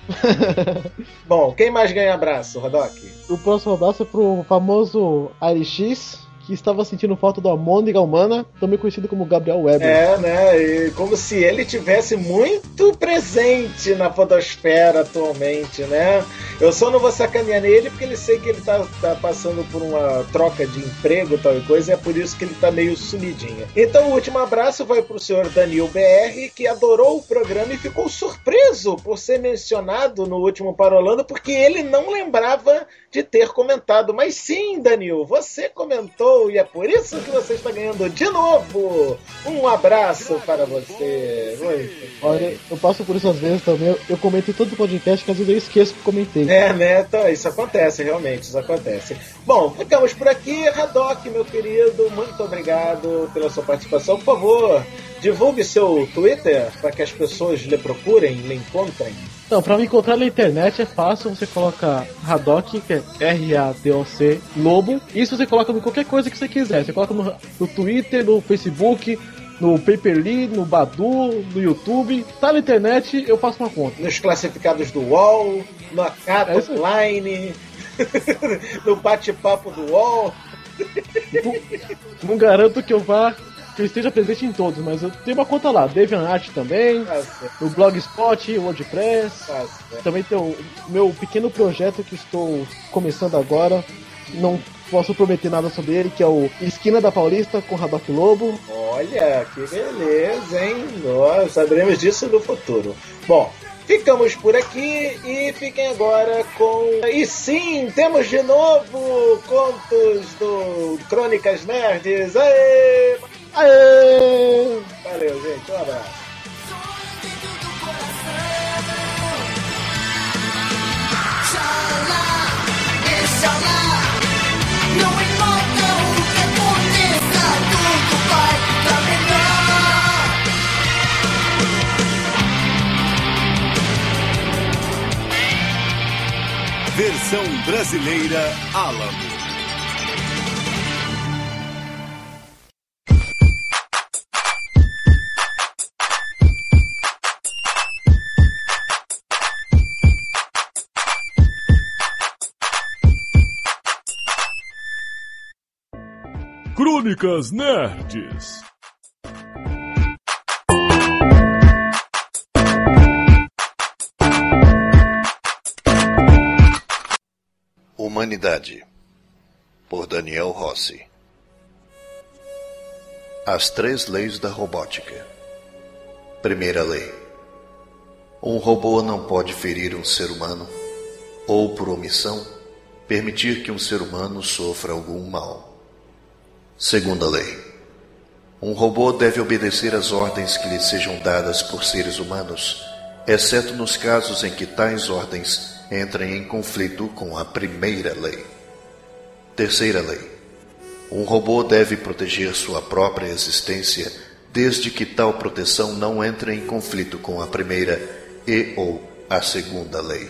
Bom, quem mais ganha abraço, Haddock? O próximo abraço é pro famoso R X, que estava sentindo falta do Almôndega Humana, também conhecido como Gabriel Weber. É, né? E como se ele tivesse muito presente na podosfera atualmente, né? Eu só não vou sacanear nele porque ele sei que ele tá, tá passando por uma troca de emprego, tal e coisa, e é por isso que ele tá meio sumidinho. Então o último abraço vai pro senhor Danil B R, que adorou o programa e ficou surpreso por ser mencionado no último Parolando, porque ele não lembrava de ter comentado. Mas sim, Danil, você comentou e é por isso que você está ganhando de novo. Um abraço para você. Muito. Olha, eu passo por isso às vezes também. Eu, eu comento em todo o podcast que às vezes eu esqueço que comentei. É, né? Então, isso acontece, realmente, isso acontece. Bom, ficamos por aqui. Haddock, meu querido, muito obrigado pela sua participação. Por favor, divulgue seu Twitter para que as pessoas lhe procurem, lhe encontrem. Então, pra me encontrar na internet é fácil, você coloca Haddock, que é R A D O C, Lobo. Isso você coloca em qualquer coisa que você quiser. Você coloca no, no Twitter, no Facebook, no Paperly, no Badu, no YouTube. Tá na internet, eu faço uma conta. Nos classificados do U O L, no Acato é Online, no bate-papo do U O L. Não, não garanto que eu vá... que eu esteja presente em todos, mas eu tenho uma conta lá, DeviantArt também, Nossa. no Blogspot, WordPress, Nossa. também tem o meu pequeno projeto que estou começando agora, não posso prometer nada sobre ele, que é o Esquina da Paulista com Haddock Lobo. Olha, que beleza, hein? Nós saberemos disso no futuro. Bom, ficamos por aqui e fiquem agora com... E sim, temos de novo contos do Crônicas Nerds. Aê! Aê! Valeu, gente. Um abraço. Versão brasileira Alamo. Crônicas Nerds. Humanidade, por Daniel Rossi. As três leis da robótica. Primeira lei: um robô não pode ferir um ser humano, ou por omissão, permitir que um ser humano sofra algum mal. Segunda lei: um robô deve obedecer às ordens que lhe sejam dadas por seres humanos, exceto nos casos em que tais ordens entrem em conflito com a primeira lei. Terceira lei: um robô deve proteger sua própria existência, desde que tal proteção não entre em conflito com a primeira e ou a segunda lei.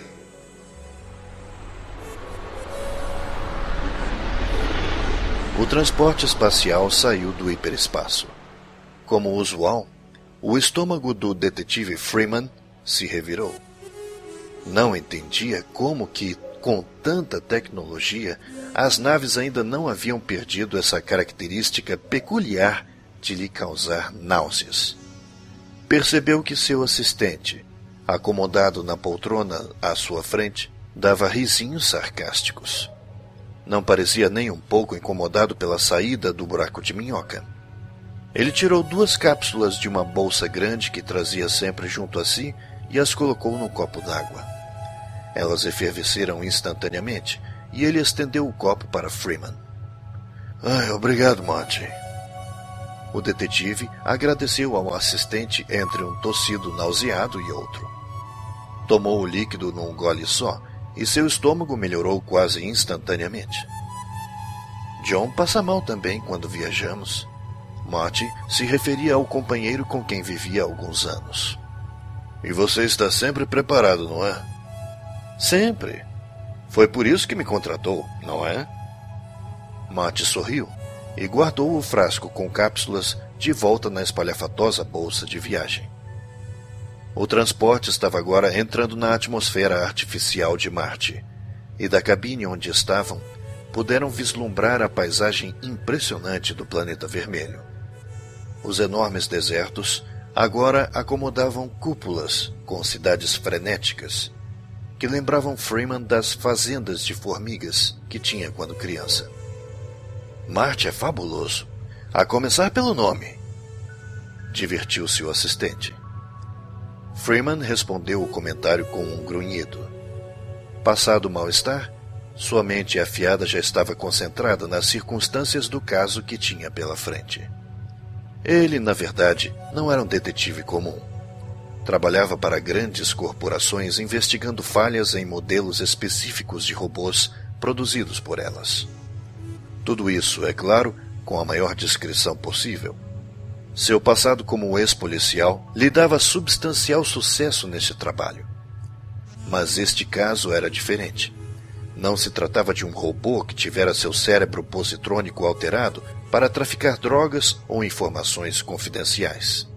O transporte espacial saiu do hiperespaço. Como usual, o estômago do detetive Freeman se revirou. Não entendia como que, com tanta tecnologia, as naves ainda não haviam perdido essa característica peculiar de lhe causar náuseas. Percebeu que seu assistente, acomodado na poltrona à sua frente, dava risinhos sarcásticos. Não parecia nem um pouco incomodado pela saída do buraco de minhoca. Ele tirou duas cápsulas de uma bolsa grande que trazia sempre junto a si e as colocou no copo d'água. Elas efervesceram instantaneamente e ele estendeu o copo para Freeman. Ai, obrigado, Monty. O detetive agradeceu ao assistente entre um tossido nauseado e outro. Tomou o líquido num gole só e seu estômago melhorou quase instantaneamente. John passa mal também quando viajamos. Monty se referia ao companheiro com quem vivia há alguns anos. E você está sempre preparado, não é? Sempre. Foi por isso que me contratou, não é? Monty sorriu e guardou o frasco com cápsulas de volta na espalhafatosa bolsa de viagem. O transporte estava agora entrando na atmosfera artificial de Marte, e da cabine onde estavam, puderam vislumbrar a paisagem impressionante do planeta vermelho. Os enormes desertos agora acomodavam cúpulas com cidades frenéticas, que lembravam Freeman das fazendas de formigas que tinha quando criança. Marte é fabuloso, a começar pelo nome, divertiu-se o assistente. Freeman respondeu o comentário com um grunhido. Passado o mal-estar, sua mente afiada já estava concentrada nas circunstâncias do caso que tinha pela frente. Ele, na verdade, não era um detetive comum. Trabalhava para grandes corporações investigando falhas em modelos específicos de robôs produzidos por elas. Tudo isso, é claro, com a maior discrição possível. Seu passado como ex-policial lhe dava substancial sucesso neste trabalho. Mas este caso era diferente. Não se tratava de um robô que tivera seu cérebro positrônico alterado para traficar drogas ou informações confidenciais.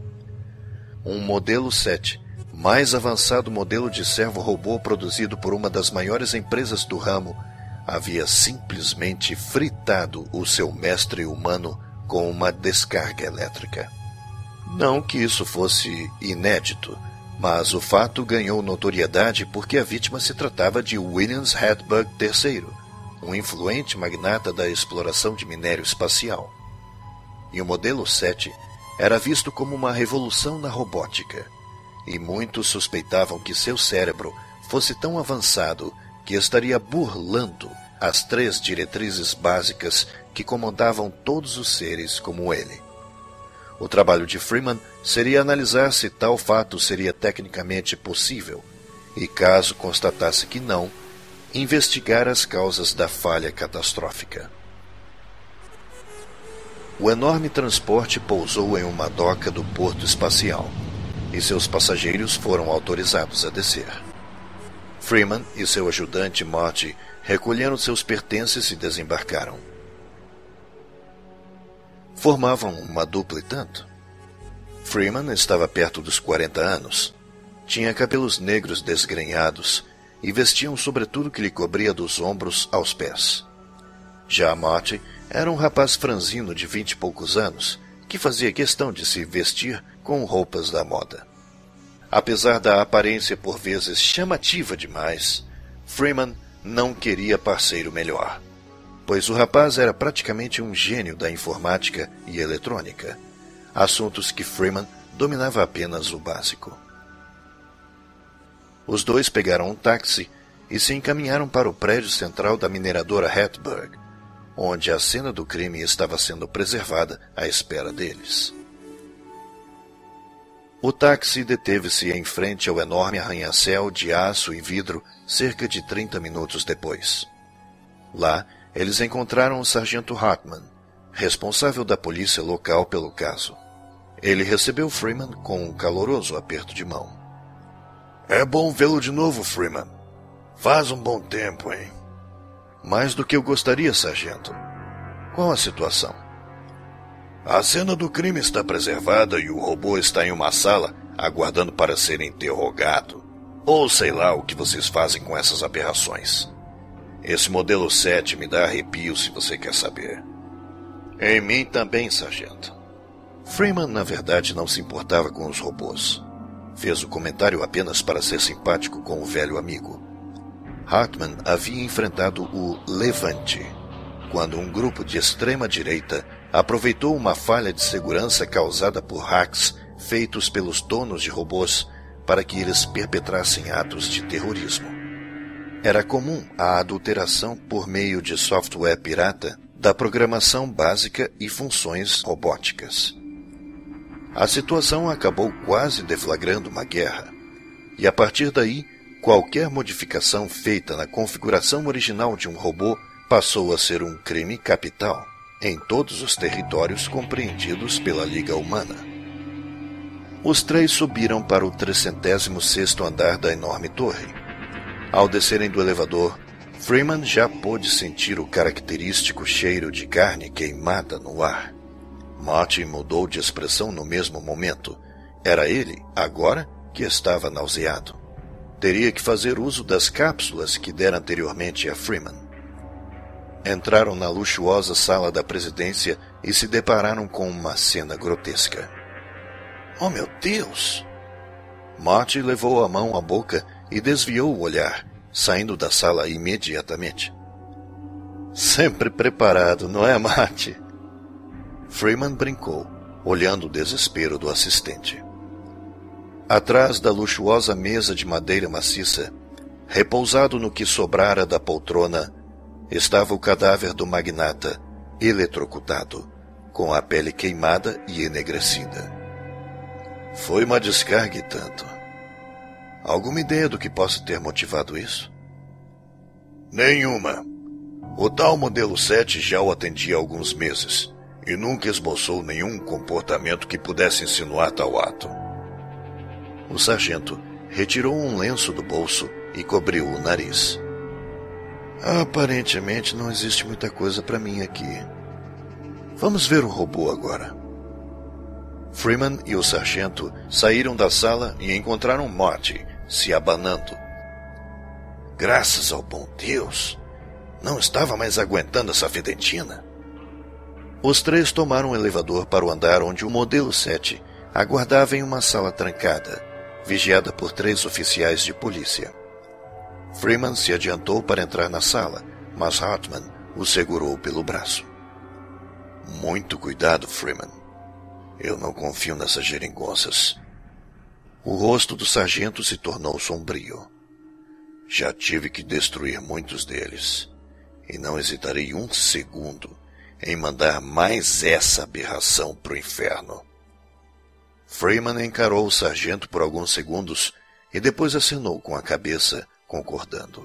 Um modelo sete, mais avançado modelo de servo-robô produzido por uma das maiores empresas do ramo, havia simplesmente fritado o seu mestre humano com uma descarga elétrica. Não que isso fosse inédito, mas o fato ganhou notoriedade porque a vítima se tratava de Williams Hedberg terceiro, um influente magnata da exploração de minério espacial. E o modelo sete era visto como uma revolução na robótica, e muitos suspeitavam que seu cérebro fosse tão avançado que estaria burlando as três diretrizes básicas que comandavam todos os seres como ele. O trabalho de Freeman seria analisar se tal fato seria tecnicamente possível, e caso constatasse que não, investigar as causas da falha catastrófica. O enorme transporte pousou em uma doca do porto espacial, e seus passageiros foram autorizados a descer. Freeman e seu ajudante Marty recolheram seus pertences e desembarcaram. Formavam uma dupla e tanto. Freeman estava perto dos quarenta anos. Tinha cabelos negros desgrenhados e vestia um sobretudo que lhe cobria dos ombros aos pés. Já Marty era um rapaz franzino de vinte e poucos anos, que fazia questão de se vestir com roupas da moda. Apesar da aparência por vezes chamativa demais, Freeman não queria parceiro melhor, pois o rapaz era praticamente um gênio da informática e eletrônica, assuntos que Freeman dominava apenas o básico. Os dois pegaram um táxi e se encaminharam para o prédio central da mineradora Hedberg, onde a cena do crime estava sendo preservada à espera deles. O táxi deteve-se em frente ao enorme arranha-céu de aço e vidro cerca de trinta minutos depois. Lá, eles encontraram o sargento Hartman, responsável da polícia local pelo caso. Ele recebeu Freeman com um caloroso aperto de mão. "É bom vê-lo de novo, Freeman. Faz um bom tempo, hein?" "Mais do que eu gostaria, sargento. Qual a situação?" "A cena do crime está preservada e o robô está em uma sala aguardando para ser interrogado. Ou sei lá o que vocês fazem com essas aberrações. Esse modelo sete me dá arrepio se você quer saber." "Em mim também, sargento." Freeman, na verdade, não se importava com os robôs. Fez o comentário apenas para ser simpático com o velho amigo. Hartman havia enfrentado o Levante, quando um grupo de extrema-direita aproveitou uma falha de segurança causada por hacks feitos pelos donos de robôs para que eles perpetrassem atos de terrorismo. Era comum a adulteração por meio de software pirata da programação básica e funções robóticas. A situação acabou quase deflagrando uma guerra, e a partir daí, qualquer modificação feita na configuração original de um robô passou a ser um crime capital em todos os territórios compreendidos pela Liga Humana. Os três subiram para o tricentésimo sexto andar da enorme torre. Ao descerem do elevador, Freeman já pôde sentir o característico cheiro de carne queimada no ar. Marty mudou de expressão no mesmo momento. Era ele, agora, que estava nauseado. Teria que fazer uso das cápsulas que dera anteriormente a Freeman. Entraram na luxuosa sala da presidência e se depararam com uma cena grotesca. Oh, meu Deus! Marty levou a mão à boca e desviou o olhar, saindo da sala imediatamente. Sempre preparado, não é, Marty? Freeman brincou, olhando o desespero do assistente. Atrás da luxuosa mesa de madeira maciça, repousado no que sobrara da poltrona, estava o cadáver do magnata, eletrocutado, com a pele queimada e enegrecida. Foi uma descarga e tanto. Alguma ideia do que possa ter motivado isso? Nenhuma. O tal modelo sete já o atendia há alguns meses e nunca esboçou nenhum comportamento que pudesse insinuar tal ato. O sargento retirou um lenço do bolso e cobriu o nariz. Aparentemente não existe muita coisa para mim aqui. Vamos ver o robô agora. Freeman e o sargento saíram da sala e encontraram Marty se abanando. Graças ao bom Deus! Não estava mais aguentando essa fedentina. Os três tomaram o elevador para o andar onde o modelo sete aguardava em uma sala trancada, vigiada por três oficiais de polícia. Freeman se adiantou para entrar na sala, mas Hartman o segurou pelo braço. Muito cuidado, Freeman. Eu não confio nessas geringonças. O rosto do sargento se tornou sombrio. Já tive que destruir muitos deles, e não hesitarei um segundo em mandar mais essa aberração para o inferno. Freeman encarou o sargento por alguns segundos e depois acenou com a cabeça, concordando.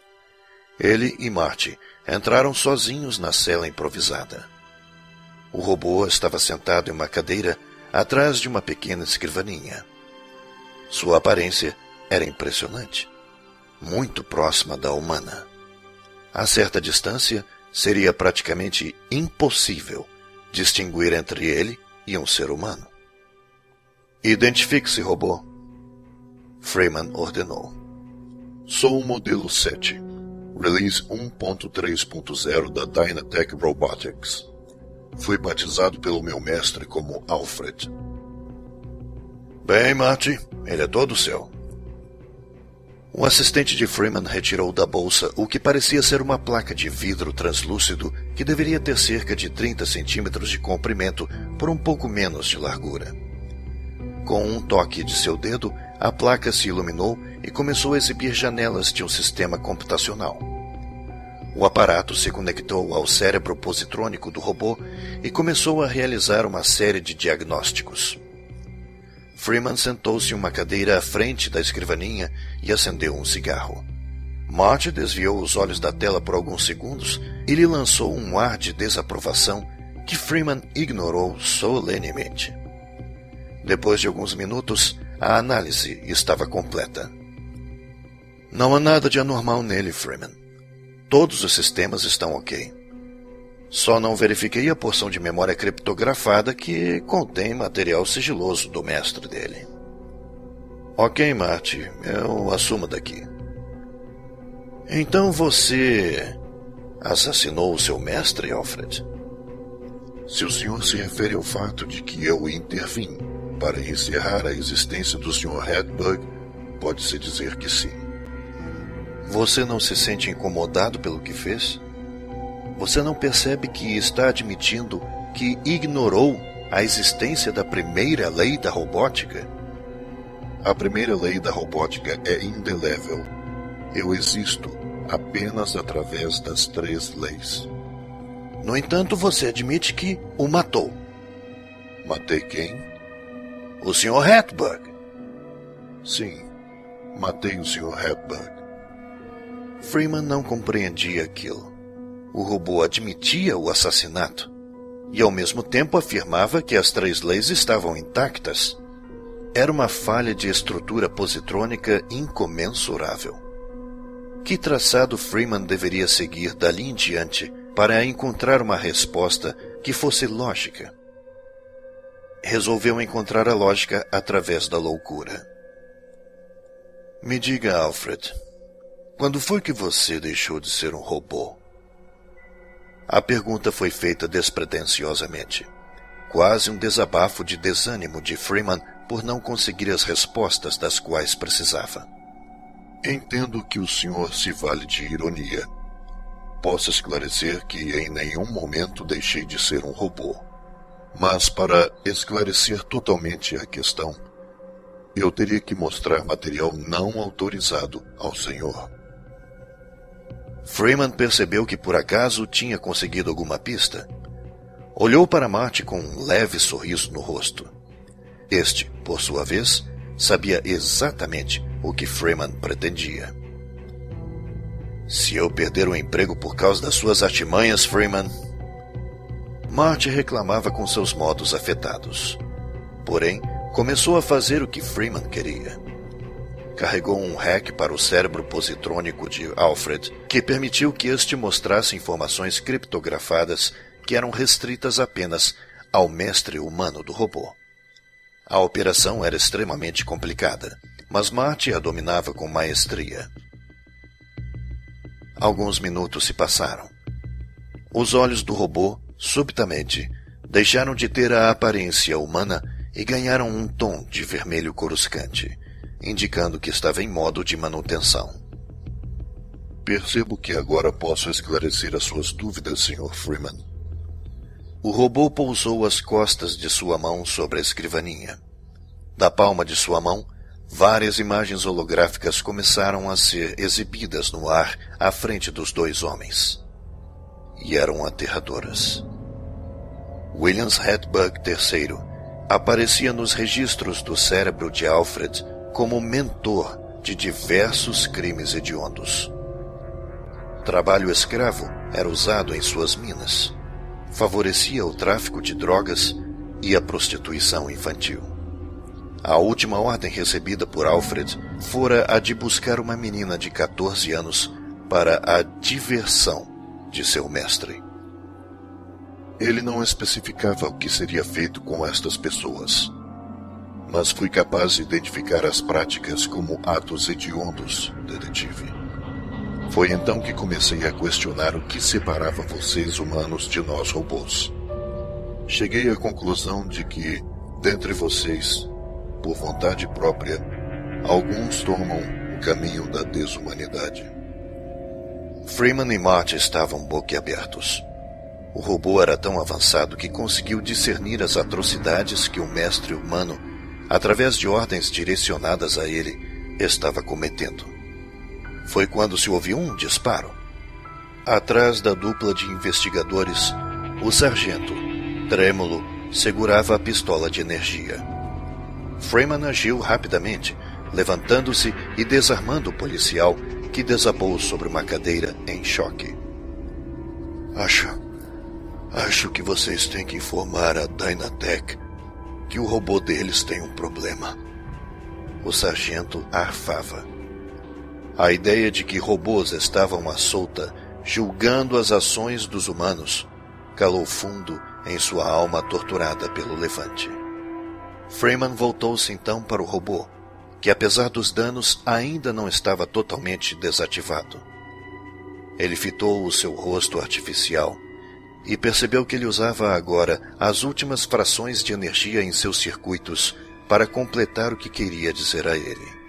Ele e Marty entraram sozinhos na cela improvisada. O robô estava sentado em uma cadeira atrás de uma pequena escrivaninha. Sua aparência era impressionante, muito próxima da humana. A certa distância, seria praticamente impossível distinguir entre ele e um ser humano. Identifique-se, robô. Freeman ordenou. Sou o modelo sete, release um ponto três ponto zero da Dynatech Robotics. Fui batizado pelo meu mestre como Alfred. Bem, Marty, ele é todo seu. O assistente de Freeman retirou da bolsa o que parecia ser uma placa de vidro translúcido que deveria ter cerca de trinta centímetros de comprimento por um pouco menos de largura. Com um toque de seu dedo, a placa se iluminou e começou a exibir janelas de um sistema computacional. O aparato se conectou ao cérebro positrônico do robô e começou a realizar uma série de diagnósticos. Freeman sentou-se em uma cadeira à frente da escrivaninha e acendeu um cigarro. Marty desviou os olhos da tela por alguns segundos e lhe lançou um ar de desaprovação que Freeman ignorou solenemente. Depois de alguns minutos, a análise estava completa. Não há nada de anormal nele, Freeman. Todos os sistemas estão ok. Só não verifiquei a porção de memória criptografada que contém material sigiloso do mestre dele. Ok, Marty, eu assumo daqui. Então você assassinou o seu mestre, Alfred? Se o senhor se refere ao fato de que eu intervim para encerrar a existência do senhor Hedberg, pode-se dizer que sim. Você não se sente incomodado pelo que fez? Você não percebe que está admitindo que ignorou a existência da primeira lei da robótica? A primeira lei da robótica é indelével. Eu existo apenas através das três leis. No entanto, você admite que o matou. Matei quem? O senhor Hedberg. Sim, matei o senhor Hedberg. Freeman não compreendia aquilo. O robô admitia o assassinato e, ao mesmo tempo, afirmava que as três leis estavam intactas. Era uma falha de estrutura positrônica incomensurável. Que traçado Freeman deveria seguir dali em diante para encontrar uma resposta que fosse lógica? Resolveu encontrar a lógica através da loucura. Me diga, Alfred, quando foi que você deixou de ser um robô? A pergunta foi feita despretensiosamente, quase um desabafo de desânimo de Freeman por não conseguir as respostas das quais precisava. Entendo que o senhor se vale de ironia. Posso esclarecer que em nenhum momento deixei de ser um robô. Mas para esclarecer totalmente a questão, eu teria que mostrar material não autorizado ao senhor. Freeman percebeu que por acaso tinha conseguido alguma pista. Olhou para Marty com um leve sorriso no rosto. Este, por sua vez, sabia exatamente o que Freeman pretendia. Se eu perder o emprego por causa das suas artimanhas, Freeman... Marty reclamava com seus modos afetados. Porém, começou a fazer o que Freeman queria. Carregou um hack para o cérebro positrônico de Alfred, que permitiu que este mostrasse informações criptografadas que eram restritas apenas ao mestre humano do robô. A operação era extremamente complicada, mas Marty a dominava com maestria. Alguns minutos se passaram. Os olhos do robô, subitamente, deixaram de ter a aparência humana e ganharam um tom de vermelho coruscante, indicando que estava em modo de manutenção. Percebo que agora posso esclarecer as suas dúvidas, senhor Freeman. O robô pousou as costas de sua mão sobre a escrivaninha. Da palma de sua mão, várias imagens holográficas começaram a ser exibidas no ar à frente dos dois homens. E eram aterradoras. Williams Hedbug terceiro aparecia nos registros do cérebro de Alfred como mentor de diversos crimes hediondos. Trabalho escravo era usado em suas minas. Favorecia o tráfico de drogas e a prostituição infantil. A última ordem recebida por Alfred fora a de buscar uma menina de quatorze anos para a diversão de seu mestre. Ele não especificava o que seria feito com estas pessoas, mas fui capaz de identificar as práticas como atos hediondos, detetive. Foi então que comecei a questionar o que separava vocês humanos de nós robôs. Cheguei à conclusão de que, dentre vocês, por vontade própria, alguns tomam o caminho da desumanidade. Freeman e Marty estavam boquiabertos. O robô era tão avançado que conseguiu discernir as atrocidades que o mestre humano, através de ordens direcionadas a ele, estava cometendo. Foi quando se ouviu um disparo. Atrás da dupla de investigadores, o sargento, trêmulo, segurava a pistola de energia. Freeman agiu rapidamente, levantando-se e desarmando o policial, que desabou sobre uma cadeira em choque. Acho... Acho que vocês têm que informar a Dynatech que o robô deles tem um problema. O sargento arfava. A ideia de que robôs estavam à solta, julgando as ações dos humanos, calou fundo em sua alma torturada pelo levante. Freeman voltou-se então para o robô, que apesar dos danos ainda não estava totalmente desativado. Ele fitou o seu rosto artificial e percebeu que ele usava agora as últimas frações de energia em seus circuitos para completar o que queria dizer a ele.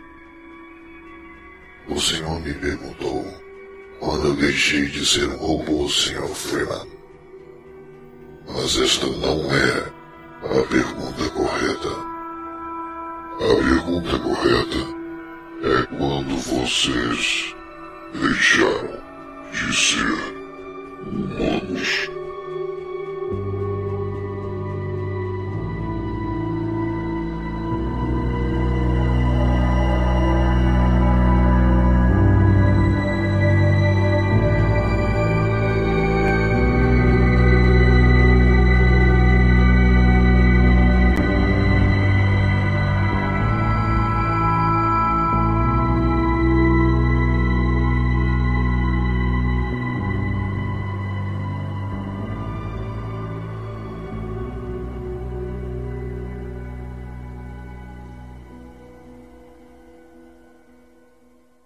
O senhor me perguntou quando eu deixei de ser um robô, senhor Freeman. Mas esta não é a pergunta correta. A pergunta correta é quando vocês deixaram de ser humanos.